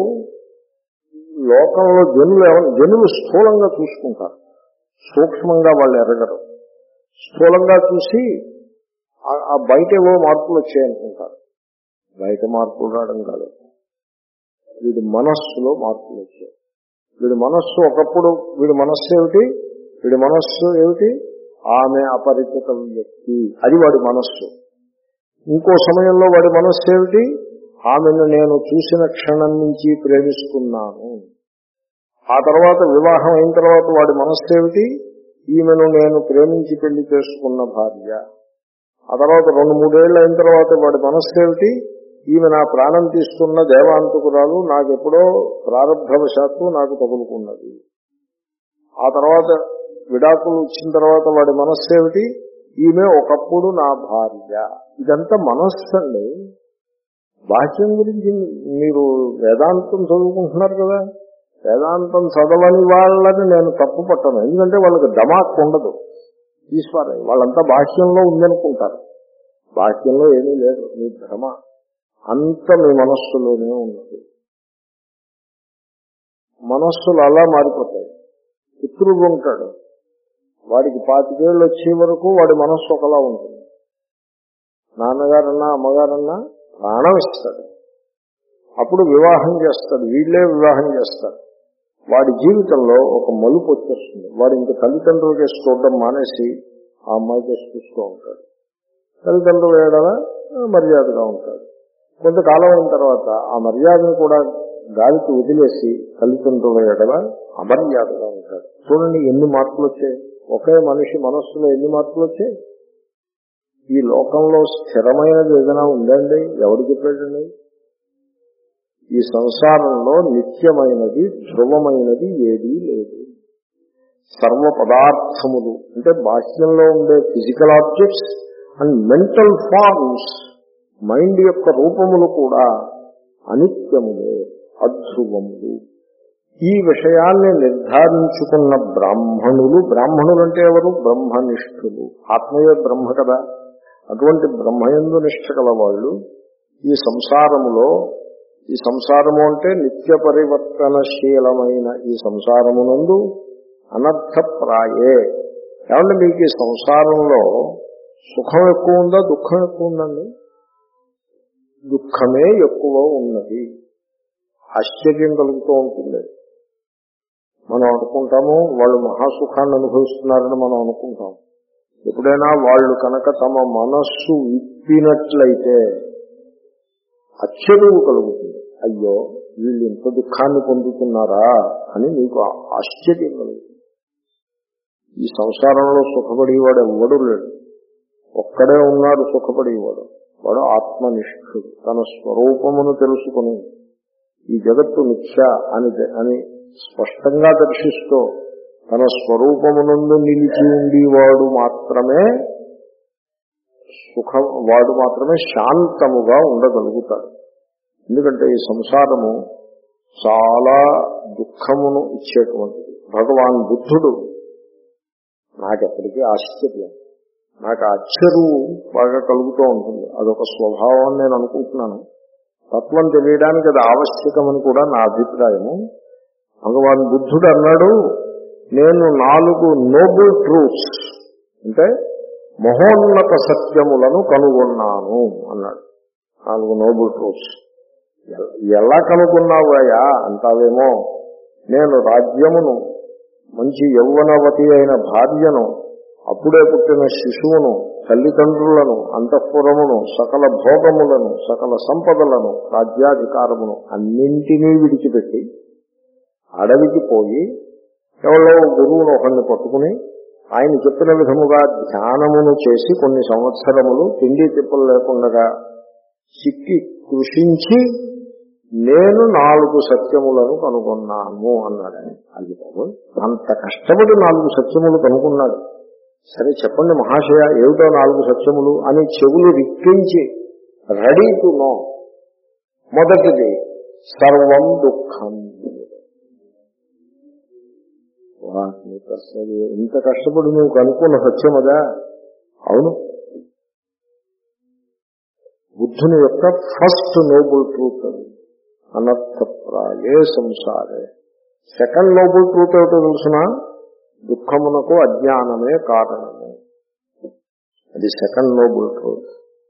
లోకంలో జనులు జనులు స్థూలంగా చూసుకుంటారు, సూక్ష్మంగా వాళ్ళు ఎరగరు. స్థూలంగా చూసి ఆ బయట ఏవో మార్పులు వచ్చాయనుకుంటారు. బయట మార్పులు రావడం కాదు, వీడి మనస్సులో మార్పులు వచ్చాయి. వీడి మనస్సు ఒకప్పుడు, వీడి మనస్సు ఏమిటి? వీడి మనస్సు ఏమిటి? ఆమె అపరిచిత వ్యక్తి, అది వాడి మనస్సు. ఇంకో సమయంలో వాడి మనస్సు ఏమిటి? ఆమెను నేను చూసిన క్షణం నుంచి ప్రేమిస్తున్నాను. ఆ తర్వాత వివాహం అయిన తర్వాత వాడి మనస్సు ఏమిటి? ఈమెను నేను ప్రేమించి పెళ్లి చేసుకున్న భార్య. ఆ తర్వాత రెండు మూడేళ్లు అయిన తర్వాత వాడి మనస్సు ఏమిటి? ఈమె నా ప్రాణం తీసుకున్న దేవాంతకురాలు, నాకెప్పుడో ప్రారంభవశాత్తు నాకు తగులుకున్నది. ఆ తర్వాత విడాకులు ఇచ్చిన తర్వాత వాడి మనస్సు ఏమిటి? ఈమె ఒకప్పుడు నా భార్య. ఇదంతా మనస్సు అండి. బాహ్యం గురించి మీరు వేదాంతం చదువుకుంటున్నారు కదా, వేదాంతం చదవని వాళ్ళని నేను తప్పు పట్టను. ఎందుకంటే వాళ్ళకి దమాక్ ఉండదు, ఈశ్వర వాళ్ళంతా బాహ్యంలో ఉందనుకుంటారు. బాహ్యంలో ఏమీ లేదు, మీ భ్రమ అంత మీ మనస్సులోనే ఉన్నది. మనస్సులు అలా మారిపోతాయి. పుత్రుడు ఉంటాడు, వాడికి పాతికేళ్ళు వచ్చే వరకు వాడి మనస్సు ఒకలా ఉంటుంది. నాన్నగారన్నా అమ్మగారన్నా ప్రాణం ఇస్తాడు. అప్పుడు వివాహం చేస్తాడు, వీళ్ళే వివాహం చేస్తారు. వాడి జీవితంలో ఒక మలుపు వచ్చేస్తుంది. వాడు ఇంక తల్లిదండ్రులు చేసి చూడడం మానేసి ఆ అమ్మాయి చేసి చూస్తూ ఉంటాడు. తల్లిదండ్రులు ఏడలా మర్యాదగా ఉంటాడు. కొంతకాలం అయిన తర్వాత ఆ మర్యాదను కూడా గాలికి వదిలేసి తల్లిదండ్రుల ఎడల అమర్యాదగా ఉంటాడు. చూడండి ఎన్ని మార్పులు వచ్చాయి, ఒకే మనిషి మనస్సులో ఎన్ని మార్పులు వచ్చాయి. ఈ లోకంలో స్థిరమైనది ఏదైనా ఉందండి? ఎవరు చెప్పాడండి? ఈ సంసారంలో నిత్యమైనది ధ్రువమైనది ఏదీ లేదు. సర్వ పదార్థములు అంటే బాహ్యంలో ఉండే physical objects and mental forms, mind యొక్క రూపములు కూడా అనిత్యములే, అధ్రువములు. ఈ విషయాన్ని నిర్ధారించుకున్న బ్రాహ్మణులు, బ్రాహ్మణులు అంటే ఎవరు? బ్రహ్మనిష్ఠులు. ఆత్మయే బ్రహ్మ కదా. అటువంటి బ్రహ్మయందు నిష్ఠ గల వాళ్ళు ఈ సంసారములో, ఈ సంసారము అంటే నిత్య పరివర్తనశీలమైన ఈ సంసారమునందు అనర్థప్రాయే. ఏమంటే మీకు ఈ సంసారంలో సుఖం ఎక్కువ ఉందా, దుఃఖం ఎక్కువ ఉందండి? దుఃఖమే ఎక్కువ ఉన్నది. ఆశ్చర్యం కలుగుతూ ఉంటుంది. మనం అనుకుంటాము వాళ్ళు మహాసుఖాన్ని అనుభవిస్తున్నారని మనం అనుకుంటాం. ఎప్పుడైనా వాళ్ళు కనుక తమ మనస్సు విప్పినట్లయితే ఆశ్చర్యం కలుగుతుంది. అయ్యో వీళ్ళు ఇంత దుఃఖాన్ని పొందుతున్నారా అని మీకు ఆశ్చర్యం కలుగుతుంది. ఈ సంసారంలో సుఖపడేవాడు ఎవ్వడూ లేడు, ఒక్కడే ఉన్నాడు సుఖపడేవాడు. వాడు ఆత్మనిష్ఠుడు. తన స్వరూపమును తెలుసుకుని ఈ జగత్తు మిథ్య అని అని స్పష్టంగా దర్శిస్తూ తన స్వరూపమునందు నిలిచి ఉండేవాడు మాత్రమే సుఖం, వాడు మాత్రమే శాంతముగా ఉండగలుగుతాడు. ఎందుకంటే ఈ సంసారము చాలా దుఃఖమును ఇచ్చేటువంటిది. భగవాన్ బుద్ధుడు, నాకెప్పటికీ ఆశ్చర్యం, నాకు ఆశ్చర్యం బాగా కలుగుతూ ఉంటుంది. అదొక స్వభావం అని నేను అనుకుంటున్నాను. తత్వం తెలియడానికి అది ఆవశ్యకమని కూడా నా అభిప్రాయము. భగవాన్ బుద్ధుడు అన్నాడు, నేను నాలుగు నోబుల్ ట్రూత్స్ అంటే మహోన్నత సత్యములను కనుగొన్నాను అన్నాడు. నాలుగు నోబుల్ ట్రూత్స్. ఎలా కనుగొన్నావయ్యా అంటావేమో, నేను రాజ్యమును, మంచి యౌవనవతి అయిన భార్యను, అప్పుడే పుట్టిన శిశువును, తల్లిదండ్రులను, అంతఃపురమును, సకల భోగములను, సకల సంపదలను, రాజ్యాధికారమును అన్నింటినీ విడిచిపెట్టి అడవికి పోయి ఎవరో గురువును ఒకరిని పట్టుకుని ఆయన చెప్పిన విధముగా ధ్యానమును చేసి కొన్ని సంవత్సరములు తిండి తిప్పలు లేకుండా చిక్కి కృషించి నేను నాలుగు సత్యములను కనుగొన్నాను అన్నాడని. అది బాబు, అంత కష్టపడి నాలుగు సత్యములు కనుగొన్నాడు. సరే చెప్పండి మహాశయ ఏమిటో నాలుగు సత్యములు అని చెవులు రిక్కించి రెడీ టు నో. మొదటిది సర్వం దుఃఖం. ఇంత కష్టపడి నువ్వు కనుక్కున్న సత్యం అదా? అవును. బుద్ధుని యొక్క ఫస్ట్ నోబుల్ ట్రూత్ అది. అనర్థప్రాయే సంసారే. సెకండ్ నోబుల్ ట్రూత్ ఏమిటో తెలుసిన? దుఃఖమునకు అజ్ఞానమే కారణము. అది second noble truth.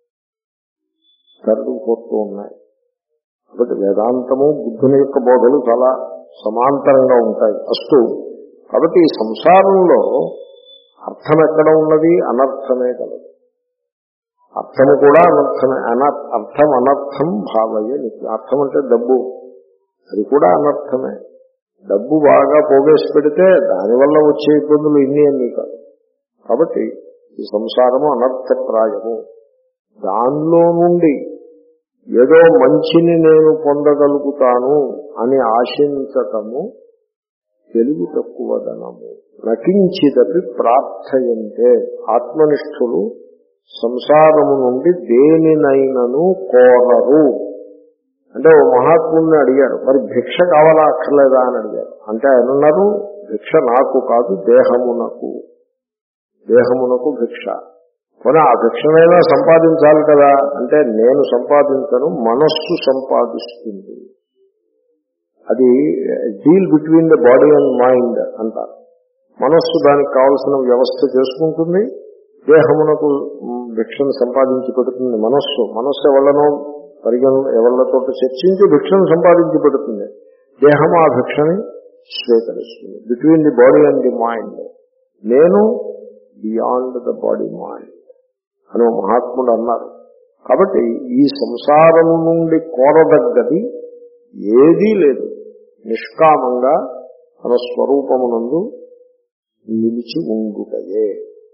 Third fourth ఉన్నాయి. కాబట్టి వేదాంతము బుద్ధుని యొక్క బోధలు చాలా సమాంతరంగా ఉంటాయి. అస్తు. కాబట్టి ఈ సంసారంలో అర్థం ఎక్కడ ఉన్నది? అనర్థమే కలదు. అర్థము కూడా అనర్థమే. అన అర్థం అనర్థం భావయ్య. అర్థం అంటే డబ్బు, అది కూడా అనర్థమే. డబ్బు బాగా పోగేసి పెడితే దానివల్ల వచ్చే ఇబ్బందులు ఇన్ని అన్నీ కాదు. కాబట్టి ఈ సంసారము అనర్థప్రాయము. దానిలో నుండి ఏదో మంచిని నేను పొందగలుగుతాను అని ఆశించటము తెలివి తక్కువదనము. నకించిదపి ప్రార్థయంతే. ఆత్మనిష్ఠులు సంసారము నుండి దేనినైనను కోరరు. అంటే ఓ మహాత్ముడిని అడిగారు, మరి భిక్ష కావాలా అక్కర్లేదా అని అడిగారు. అంటే ఆయన అన్నారు, భిక్ష నాకు కాదు దేహమునకు, దేహమునకు భిక్ష. మరి ఆ భిక్షనైనా సంపాదించాలి కదా అంటే నేను సంపాదించను, మనస్సు సంపాదిస్తుంది. అది deal between the body and mind అంటారు. మనస్సు దానికి కావలసిన వ్యవస్థ చేసుకుంటుంది, దేహమునకు భిక్షను సంపాదించి పెడుతుంది మనస్సు. మనస్సు ఎవరినో పరిగణ ఎవరితో చర్చించి భిక్షను సంపాదించి పెడుతుంది, దేహం ఆ భిక్షని స్వీకరిస్తుంది. Between the body and the mind. నేను బియాండ్ ద బాడీ మైండ్ అని మహాత్ముడు అన్నారు. కాబట్టి ఈ సంసారము నుండి కోరదగ్గది ఏదీ లేదు. నిష్కామంగా తన స్వరూపమునందు నిలిచి ఉండుటయే.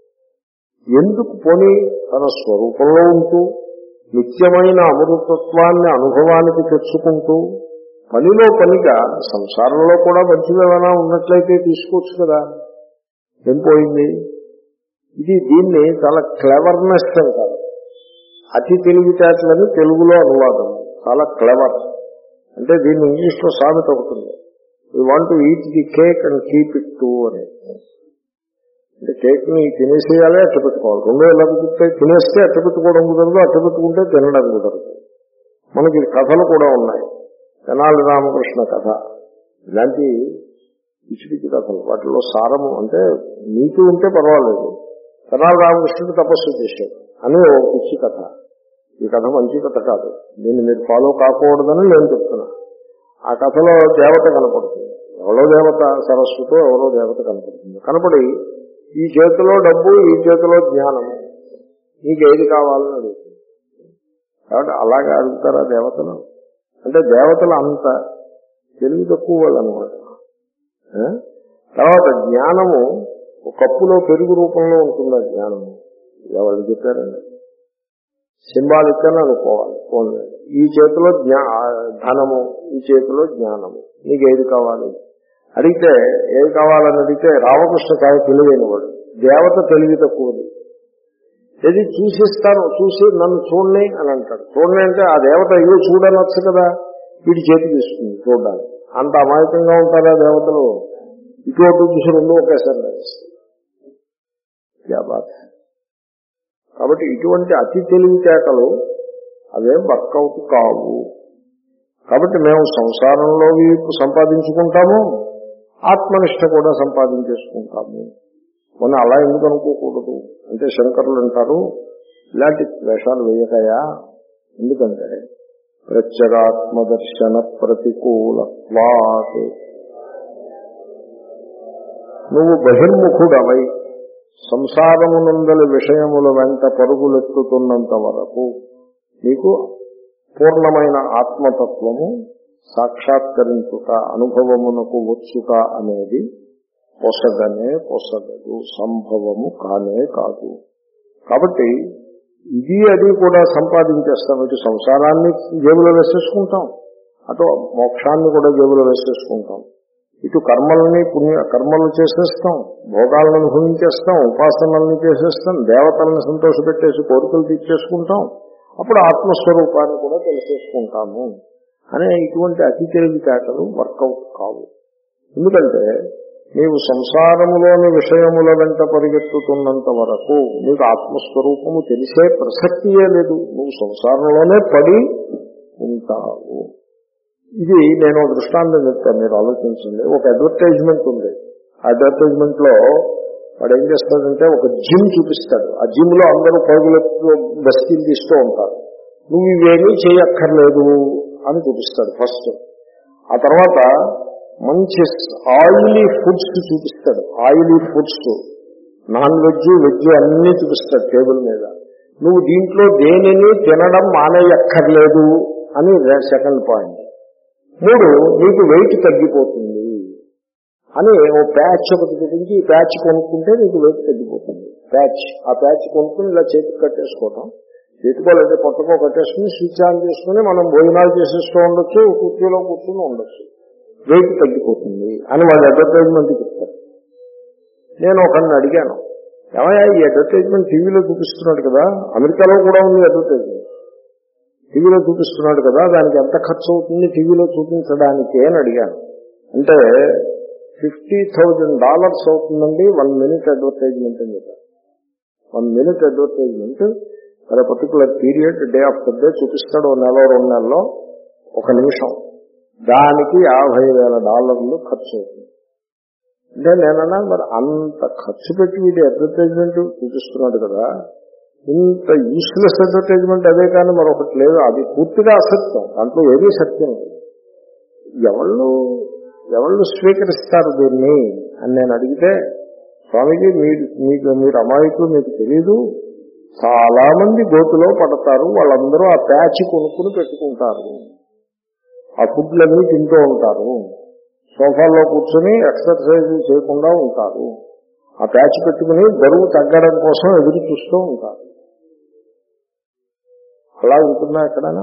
ఎందుకు పోనీ తన స్వరూపంలో ఉంటూ నిత్యమైన అమృతత్వాన్ని అనుభవానికి తెచ్చుకుంటూ పనిలో పనిగా సంసారంలో కూడా మంచిదేమైనా ఉన్నట్లయితే తీసుకోవచ్చు కదా, ఏం పోయింది? ఇది దీన్ని చాలా క్లెవర్నెస్ అంటారు. అతి తెలివితేటలని తెలుగులో అనువాదం. చాలా క్లెవర్ అంటే దీన్ని ఇంగ్లీష్లో సామెత అవుతుంది. We want to eat the cake and keep it too అని. అంటే కేక్ ని తినేసేయాలి, అట్ట పెట్టుకోవాలి. రెండో ఎలా కుదురుతాయి? తినేస్తే అట్ట పెట్టుకోవడం కుదరదు, అట్ట పెట్టుకుంటే తినడం కుదరదు. మనకి కథలు కూడా ఉన్నాయి. తెనాలి రామకృష్ణ కథ, ఇలాంటి పిచ్చి పిచ్చి కథలు. వాటిలో సారము అంటే నీతి ఉంటే పర్వాలేదు. తెనాలి రామకృష్ణుడు తపస్సు చేశాడు అని ఓ పిచ్చి కథ. ఈ కథ మంచి కథ కాదు, దీన్ని మీరు ఫాలో కాకూడదని నేను చెప్తున్నా. ఆ కథలో దేవత కనపడుతుంది. ఎవరో దేవత, సరస్వతో ఎవరో దేవత కనపడుతుంది. కనపడి ఈ చేతిలో డబ్బు, ఈ చేతిలో జ్ఞానము, నీకు ఏది కావాలని అడుగుతుంది. కాబట్టి అలాగే అడుగుతారా దేవతలు? అంటే దేవతలు అంత తెలివి తక్కువ వాళ్ళు అనమాట. తర్వాత జ్ఞానము ఒక కప్పులో పెరుగు రూపంలో ఉంటుంది. ఆ జ్ఞానము ఎవరు చెప్పారండి? సింబాలిక్ అని అనుకోవాలి. పోనీ ఈ చేతిలో జ్ఞా ధనము, ఈ చేతిలో జ్ఞానము, నీకు ఏది కావాలి అడిగితే ఏది కావాలని అడిగితే రామకృష్ణ చాలా తెలివైన వాడు, దేవత తెలివి తక్కువది. ఏది చూసిస్తాను, చూసి నన్ను చూడండి అని అంటాడు. చూడండి అంటే ఆ దేవత అయ్యో చూడనొచ్చు కదా, వీడి చేతికి ఇస్తుంది చూడడానికి. అంత అమాయకంగా ఉంటారా దేవతలు? ఇటువంటి చూసి రెండు ఒకేసారి నడుస్తుంది. కాబట్టి ఇటువంటి అతి తెలివితేటలు అవేం వర్కౌట్ కావు. కాబట్టి మేము సంసారంలో సంపాదించుకుంటాము, ఆత్మనిష్ట కూడా సంపాదించేసుకుంటాము. మనం అలా ఎందుకు అనుకోకూడదు అంటే శంకరులు అంటారు, ఇలాంటి వేషాలు వేయకయా. ఎందుకంటే ప్రత్యేగాత్మదర్శన ప్రతికూలత్వాత్, నువ్వు బహిర్ముఖుడవై సంసారమునందలి విషయముల వెంట పరుగులెత్తుతున్నంత వరకు నీకు పూర్ణమైన ఆత్మతత్వము సాక్షాత్కరించుట, అనుభవమునకు వచ్చుట అనేది పొసగనే పొసగదు, సంభవము కానే కాదు. కాబట్టి ఇది అది కూడా సంపాదించేస్తాం. ఇటు సంసారాన్ని జేబులో వేసేసుకుంటాం, అటు మోక్షాన్ని కూడా జేబులో వేసేసుకుంటాం. ఇటు కర్మల్ని పుణ్య కర్మలు చేసేస్తాం, భోగాలను అనుభవించేస్తాం, ఉపాసనల్ని చేసేస్తాం, దేవతలను సంతోషపెట్టేసి కోరికలు తీర్చేసుకుంటాం, అప్పుడు ఆత్మస్వరూపాన్ని కూడా తెలిసేసుకుంటాము అనే ఇటువంటి అతి తెలివితేటలు వర్కౌట్ కావు. ఎందుకంటే నీవు సంసారములోని విషయముల వెంట పరిగెత్తుతున్నంత వరకు నీకు ఆత్మస్వరూపము తెలిసే ప్రసక్తియే లేదు. నువ్వు సంసారంలోనే పడి ఉంటావు. ఇది నేను దృష్టాంతం చెప్తాను, మీరు ఆలోచించండి. ఒక అడ్వర్టైజ్మెంట్ ఉంది. ఆ అడ్వర్టైజ్మెంట్ లో వాడు ఏం చేస్తాడంటే ఒక జిమ్ చూపిస్తాడు. ఆ జిమ్ లో అందరూ పరుగులెత్తు బస్తీలు తీస్తూ ఉంటారు. నువ్వు ఇవేమీ చేయక్కర్లేదు అని చూపిస్తాడు ఫస్ట్. ఆ తర్వాత మంచి ఆయిలీ ఫుడ్స్ చూపిస్తాడు. Oily foods, non veg veg అన్నీ చూపిస్తాడు టేబుల్ మీద. నువ్వు దీంట్లో దేనిని తినడం మానేయక్కర్లేదు అని సెకండ్ పాయింట్. మూడు, నీకు వెయిట్ తగ్గిపోతుంది అని ఓ ప్యాచ్ ఒకటి చూపించి, ఈ ప్యాచ్ కొనుక్కుంటే నీకు వెయిట్ తగ్గిపోతుంది. ప్యాచ్, ఆ ప్యాచ్ కొనుక్కుని ఇలా చేతికి కట్టేసుకోవటం, చేతికోలేదే పొట్టకో కట్టేసుకుని స్విచ్ ఆన్ చేసుకుని మనం భోజనాలు చేసేస్తూ ఉండొచ్చు, కుర్చీలో కూర్చుని ఉండొచ్చు, వెయిట్ తగ్గిపోతుంది అని వాళ్ళు అడ్వర్టైజ్మెంట్ చెప్తారు. నేను ఒకరిని అడిగాను, ఏమయ్యా ఈ అడ్వర్టైజ్మెంట్ టీవీలో చూపిస్తున్నాడు కదా, అమెరికాలో కూడా ఉంది అడ్వర్టైజ్మెంట్, టీవీలో చూపిస్తున్నాడు కదా, దానికి ఎంత ఖర్చు అవుతుంది టీవీలో చూపించడానికి అని అడిగాను. అంటే ఫిఫ్టీ థౌజండ్ డాలర్స్ అవుతుందండి వన్ మినిట్ అడ్వర్టైజ్మెంట్ అని చెప్పారు. వన్ మినిట్ అడ్వర్టైజ్మెంట్ అదే particular period day after day చూపిస్తాడు. ఓ నెల రెండు నెలలో ఒక నిమిషం, దానికి యాభై వేల డాలర్లు ఖర్చు అవుతుంది. అంటే నేనన్నా మరి అంత ఖర్చు పెట్టి వీడి అడ్వర్టైజ్మెంట్ చూపిస్తున్నాడు కదా, ఇంత యూస్లెస్ అడ్వర్టైజ్మెంట్ అదే కానీ మరొకటి లేదు, అది పూర్తిగా అసత్యం, దాంట్లో ఏమీ సత్యం లేదు. ఎవళ్ళు ఎవళ్ళు స్వీకరిస్తారు దీన్ని అని నేను అడిగితే, స్వామిజీ మీరు మీకు మీరు అమాయకులు, మీకు తెలీదు, చాలా మంది గోతులో పడతారు, వాళ్ళందరూ ఆ ప్యాచ్ కొనుక్కుని పెట్టుకుంటారు, ఆ ఫుడ్లన్నీ తింటూ ఉంటారు, సోఫాల్లో కూర్చొని ఎక్సర్సైజ్ చేయకుండా ఉంటారు, ఆ ప్యాచ్ పెట్టుకుని బరువు తగ్గడం కోసం ఎదురు చూస్తూ ఉంటారు. అలా ఉంటుందా ఎక్కడైనా?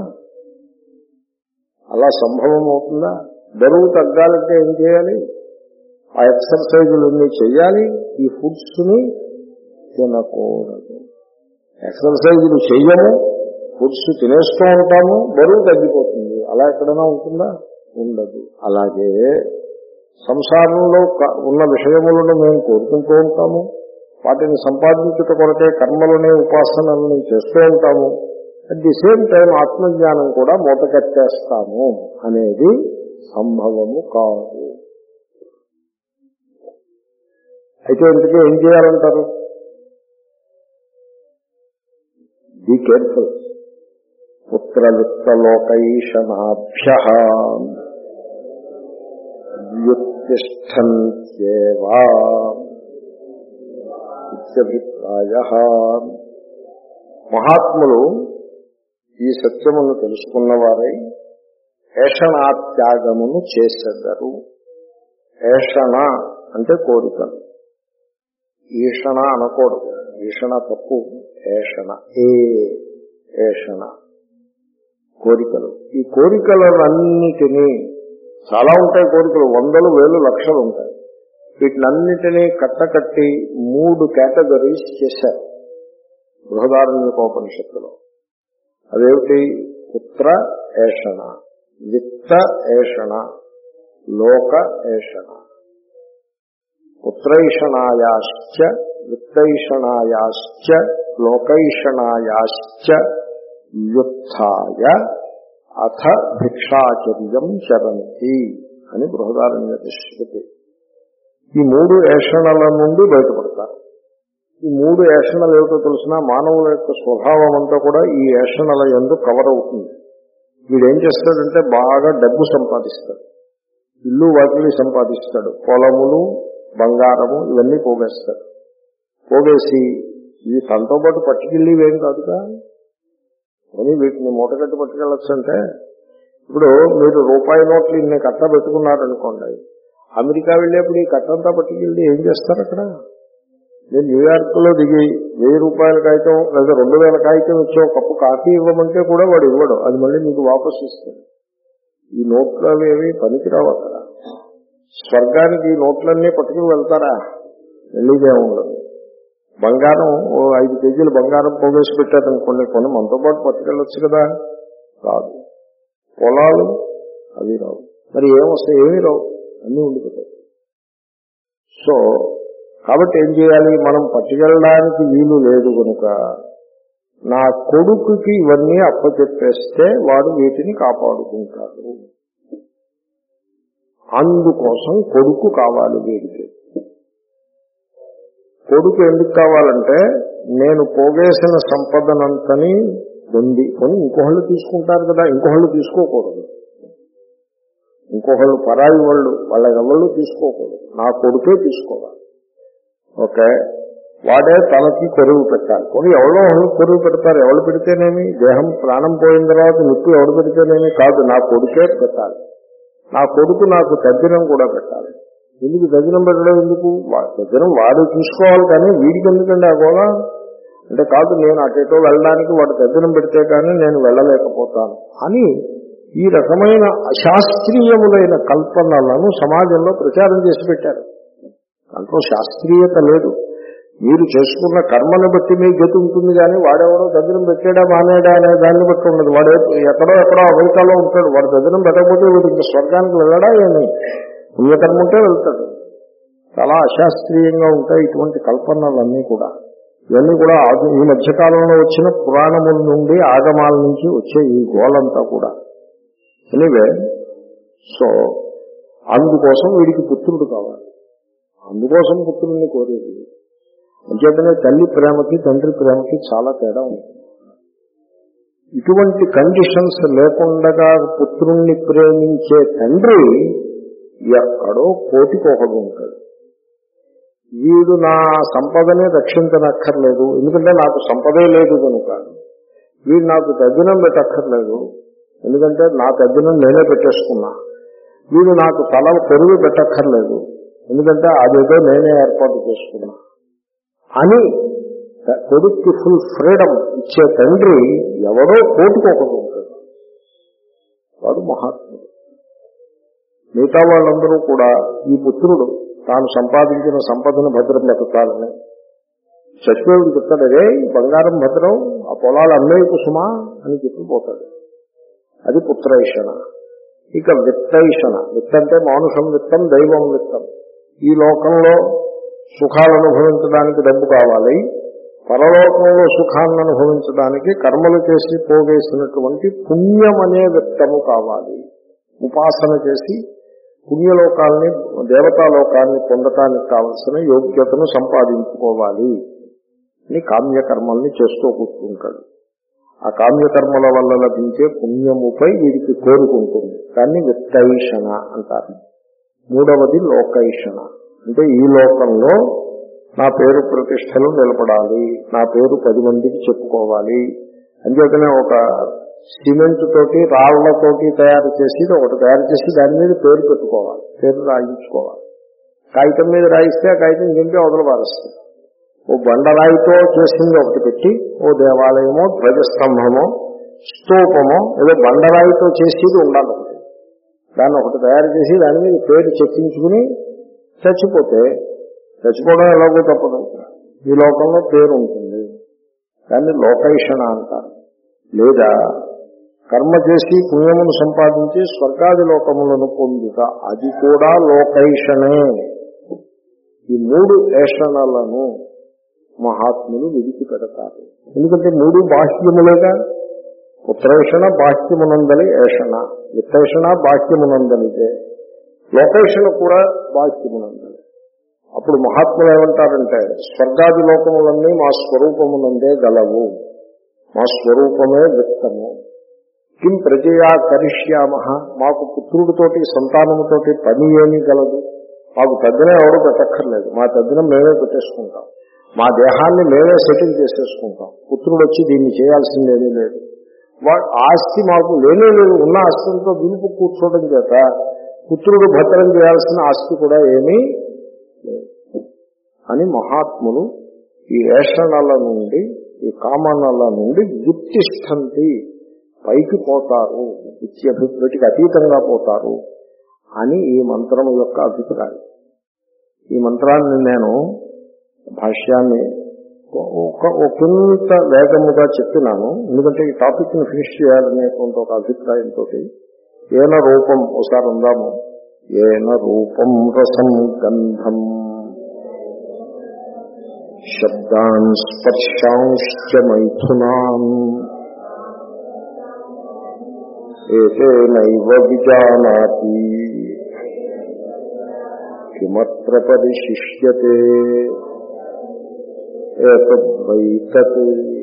అలా సంభవం అవుతుందా? బరువు తగ్గాలంటే ఏం చేయాలి? ఆ ఎక్సర్సైజులన్నీ చేయాలి, ఈ ఫుడ్స్ ని తినకూడదు. ఎక్సర్సైజులు చెయ్యము, ఫుడ్స్ తినేస్తూ ఉంటాము, బరువు తగ్గిపోతుంది. అలా ఎక్కడైనా ఉంటుందా? ఉండదు. అలాగే సంసారంలో ఉన్న విషయములను మేము కోరుకుంటూ ఉంటాము, వాటిని సంపాదించుట కొరకే కర్మలనే ఉపాసనల్ని చేస్తూ ఉంటాము. అట్ ది సేమ్ టైం ఆత్మజ్ఞానం కూడా మూటకట్టేస్తాము అనేది సంభవము కాదు. అయితే ఇంతకీ ఏం చేయాలంటారు? Be careful. పుత్రవిత్తలోకైషణాభ్యః వ్యుత్తిష్టన్త్యేవా ఇత్యభిప్రాయః. మహాత్ములు ఈ సత్యమును తెలుసుకున్నవారై ఏషణాత్యాగమును చేసెదరు. ఏషణ అంటే కోరికలు. ఈషణ అనకూడదు, ఈషణ తప్పు. ఏషణ ఏ ఏషణ కోరికలు. ఈ కోరికలన్నిటినీ, చాలా ఉంటాయి కోరికలు, వందలు వేలు లక్షలు ఉంటాయి. వీటినన్నిటినీ కట్టకట్టి మూడు కేటగిరీస్ చేశారు బృహదారణ్యకోపనిషత్తులో. అదేమిటి? పుత్ర ఏషణ, విత్త ఏషణ, లోక ఏషణ. పుత్రైషణాయాశ్చ విత్తైషణాయాశ్చ లోకైషణాయాశ్చ వ్యుత్థాయ అథ భిక్షాచర్యం చరంతి అని బృహదారణ్యక శృతి. ఈ మూడు ఏషణల నుండి బయటపడతారు. ఈ మూడు ఏషణలు ఏమిటో తెలిసిన మానవుల యొక్క స్వభావం అంతా కూడా ఈ ఏషణల యందు కవర్ అవుతుంది. వీడేం చేస్తాడంటే బాగా డబ్బు సంపాదిస్తాడు, ఇల్లు వాకిలి సంపాదిస్తాడు, పొలములు బంగారము ఇవన్నీ పోగేస్తాడు. పోగేసి ఇవి తనతో పాటు పట్టుకెళ్ళి ఇవేం కాదుగా, అని వీటిని మూటగట్టు పట్టుకెళ్ళచ్చు. అంటే ఇప్పుడు మీరు రూపాయి నోట్లు ఇన్ని కట్ట పెట్టుకున్నారనుకోండి, అమెరికా వెళ్ళేప్పుడు ఈ కట్టంతా పట్టుకెళ్ళి ఏం చేస్తారు అక్కడ? నేను న్యూయార్క్ లో దిగి వెయ్యి రూపాయల కాగితం లేదా రెండు వేల కాగితం ఇచ్చే కప్పు కాఫీ ఇవ్వమంటే కూడా వాడు ఇవ్వడు, అది మళ్ళీ మీకు వాపసు ఇస్తుంది. ఈ నోట్లు అవి ఏవి పనికిరావు అక్కడ. స్వర్గానికి ఈ నోట్లన్నీ పట్టుకుని వెళ్తారా? వెళ్ళిదే ఉండదు. బంగారం ఓ ఐదు కేజీలు బంగారం పోగేసి పెట్టారనుకోండి, కొన్ని మనతో పాటు పట్టుకెళ్ళొచ్చు కదా, రాదు. పొలాలు అవి రావు. మరి ఏమొస్తాయి? ఏమీ రావు, అన్నీ ఉండిపోతాయి. సో కాబట్టి ఏం చేయాలి? మనం పట్టుకెళ్ళడానికి వీలు లేదు కనుక నా కొడుకుకి ఇవన్నీ అప్పచెప్పేస్తే వాడు వీటిని కాపాడుకుంటాడు. అందుకోసం కొడుకు కావాలి వీడికి. కొడుకు ఎందుకు కావాలంటే, నేను పోగేసిన సంపదనంతని పొంది కొని ఇంకొకళ్ళు తీసుకుంటారు కదా, ఇంకొకళ్ళు తీసుకోకూడదు. ఇంకొకళ్ళు పరాయి వాళ్ళు వాళ్ళెవళ్ళు తీసుకోకూడదు, నా కొడుకే తీసుకోవాలి. ఓకే, వాడే తనకి కొరువు పెట్టాలి. కొని ఎవరో ఒకళ్ళు కొరువు పెడతారు. ఎవరు పెడితేనేమి? దేహం ప్రాణం పోయిన తర్వాత నిప్పు ఎవరు పెడితేనేమి కాదు, నా కొడుకే పెట్టాలి. నా కొడుకు నాకు తద్దినం కూడా పెట్టాలి. ఎందుకు తద్దినం పెట్టడం? ఎందుకు? తద్దినం వాడు చూసుకోవాలి, కానీ వీడికి ఎందుకండి ఆ గోళ అంటే, కాదు నేను అటేటో వెళ్ళడానికి వాడు తద్దినం పెడితే కానీ నేను వెళ్ళలేకపోతాను అని ఈ రకమైన అశాస్త్రీయములైన కల్పనలను సమాజంలో ప్రచారం చేసి పెట్టారు. దాంట్లో శాస్త్రీయత లేదు. మీరు చేసుకున్న కర్మను బట్టి మీ గతి ఉంటుంది, కానీ వాడెవడో తద్దినం పెట్టాడా మానేడా అనే దాన్ని బట్టి ఉండదు. వాడు ఎక్కడో ఎక్కడో అమెరికాలో ఉంటాడు, వాడు తద్దినం పెట్టకపోతే వీడు ఇంకా స్వర్గానికి వెళ్ళడా ఏమి? పుణ్యకర్మ ఉంటే వెళ్తాడు. చాలా అశాస్త్రీయంగా ఉంటాయి ఇటువంటి కల్పనలన్నీ కూడా. ఇవన్నీ కూడా ఈ మధ్యకాలంలో వచ్చిన పురాణముల నుండి ఆగమాల నుంచి వచ్చే ఈ గోలంతా కూడా. ఎనీవే, సో అందుకోసం వీడికి పుత్రుడు కావాలి. అందుకోసం పుత్రుడిని కోరేది. అంచేతనే తల్లి ప్రేమకి తండ్రి ప్రేమకి చాలా తేడా ఉంటుంది. ఇటువంటి కండిషన్స్ లేకుండా పుత్రుణ్ణి ప్రేమించే తండ్రి ఎక్కడో కోటికొకడు ఉంటాడు. వీడు నా సంపదనే రక్షించనక్కర్లేదు, ఎందుకంటే నాకు సంపదే లేదు కనుక. వీడు నాకు తద్దినం పెట్టక్కర్లేదు, ఎందుకంటే నా తద్దినం నేనే పెట్టేసుకున్నా. వీడు నాకు తల పెరుగు పెట్టక్కర్లేదు, ఎందుకంటే అదేదో నేనే ఏర్పాటు చేసుకున్నా అని కొడుక్కి ఫుల్ ఫ్రీడమ్ ఇచ్చే తండ్రి ఎవడో కోటుకోకడు ఉంటాడు. వాడు మహాత్ముడు. మిగతా వాళ్ళందరూ కూడా ఈ పుత్రుడు తాను సంపాదించిన సంపదను భద్రం పెడతాలని చచ్చిపోయి చెప్తాడు, అదే బంగారం భద్రం, ఆ పొలాలు అమ్మే కుసుమా అని చెప్పిపోతాడు. అది పుత్రైషణ. ఇక విత్తైషణ, విత్త అంటే మానుషం విత్తం, దైవం విత్తం. ఈ లోకంలో సుఖాలను అనుభవించడానికి డబ్బు కావాలి, పరలోకంలో సుఖాన్ని అనుభవించడానికి కర్మలు చేసి పోగేసినటువంటి పుణ్యం అనే విత్తము కావాలి. ఉపాసన చేసి పుణ్యలోకాల్ని, దేవతాలోకాన్ని పొందటానికి కావలసిన యోగ్యతను సంపాదించుకోవాలి అని కామ్యకర్మల్ని చేస్తూ కూర్చుంటాడు. ఆ కామ్యకర్మల వల్ల లభించే పుణ్యముపై వీడికి కోరుకుంటుంది. దాన్ని విత్తైషణ అంటారు. మూడవది లోకైషణ, అంటే ఈ లోకంలో నా పేరు ప్రతిష్టలు నిలబడాలి, నా పేరు పది మందికి చెప్పుకోవాలి. అంచేతనే ఒక సిమెంట్ తోటి రాళ్లతోటి తయారు చేసి ఒకటి తయారు చేసి దాని మీద పేరు పెట్టుకోవాలి, పేరు రాయించుకోవాలి. కాగితం మీద రాయిస్తే ఆ కాగితం దింపి అవతల పారేస్తుంది. ఓ బండరాయితో చేసింది ఒకటి పెట్టి, ఓ దేవాలయమో ధ్వజస్తంభమో స్తూపమో ఏదో బండరాయితో చేసేది ఉండాలి ఒకటి. దాన్ని ఒకటి తయారు చేసి దాని మీద పేరు చెక్కించుకుని చచ్చిపోతే, చచ్చిపోవడం ఎలాగో తప్పదు, ఈ లోకంలో పేరు ఉంటుంది. దాన్ని లోకైషణ అంటారు. లేదా కర్మ చేసి పుణ్యమును సంపాదించి స్వర్గాది లోకములను పొందుట, అది కూడా లోకైషణే. ఈ మూడు ఏషణలను మహాత్ములు విడిచిపెడతారు. ఎందుకంటే మూడు బాహ్యములుగా, పుత్రేషణ బాహ్యమునందలి ఏషణ, విత్తేషణ బాహ్యమునందలిదే, లోకేషణ కూడా బాహ్యమునందలి. అప్పుడు మహాత్ములు ఏమంటారంటే, స్వర్గాది లోకములన్నీ మా స్వరూపమునందే గలవు, మా స్వరూపమే విత్తము. కిం ప్రజయా కరిష్యామ, మాకు పుత్రుడితోటి సంతానముతోటి పని ఏమీ గలదు, మాకు తద్దిన ఎవరు పెట్టక్కర్లేదు, మా తద్దిన మేమే పెట్టేసుకుంటాం, మా దేహాన్ని మేమే సెటిల్ చేసేసుకుంటాం, పుత్రుడు వచ్చి దీన్ని చేయాల్సిందేమీ లేదు, ఆస్తి మాకు లేనే లేదు, ఉన్న ఆస్తితో దులుపు కూర్చోవడం చేత పుత్రుడు భద్రం చేయాల్సిన ఆస్తి కూడా ఏమీ లేదు అని మహాత్ములు ఈ ఏషణల నుండి, ఈ కామనల నుండి గుర్తిష్టంతి, పైకి పోతారు, నిత్యభివృద్ధికి అతీతంగా పోతారు అని ఈ మంత్రం యొక్క అభిప్రాయం. ఈ మంత్రాన్ని నేను భాష్యాన్ని ఒక ఒకంత వేగముగా చెప్పినాను, ఎందుకంటే ఈ టాపిక్ ని ఫినిష్ చేయాలనేటువంటి ఒక అభిప్రాయంతో. ఏన రూపం ఒకసారి ఉందాము. ఏన రూపం రసం గంధం శబ్దాన్ స్పర్శాంశ్చ మైథునాన్ ఏతేనైవ విజానాతి కిమత్ర పరిశిష్యతే ఏతద్వైతత్.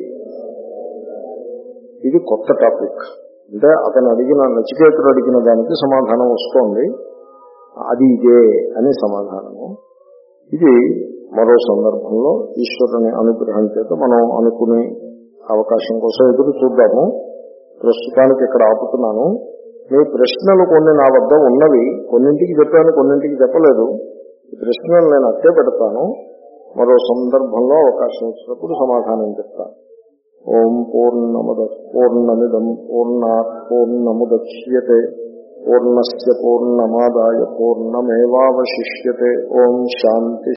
ఇది కొత్త టాపిక్. అంటే అతను అడిగిన, నచికేతుడు అడిగిన దానికి సమాధానం వస్తోంది, అది ఇదే అని సమాధానము. ఇది మరో సందర్భంలో ఈశ్వరుని అనుగ్రహం చేత మనం అనుకునే అవకాశం కోసం ఎదురు చూద్దాము. ప్రస్తుతానికి ఇక్కడ ఆపుతున్నాను. మీ ప్రశ్నలు కొన్ని నా వద్ద ఉన్నవి, కొన్నింటికి చెప్పాను, కొన్నింటికి చెప్పలేదు. ఈ ప్రశ్నలు నేను అట్టే పెడతాను, మరో సందర్భంలో అవకాశం ఇచ్చినప్పుడు సమాధానం చెప్తాను. ఓం పూర్ణమద పూర్ణమిదం పూర్ణాత్ పూర్ణముదచ్యతే పూర్ణస్య పూర్ణమాదాయ పూర్ణమేవావశిష్యతే. ఓం శాంతి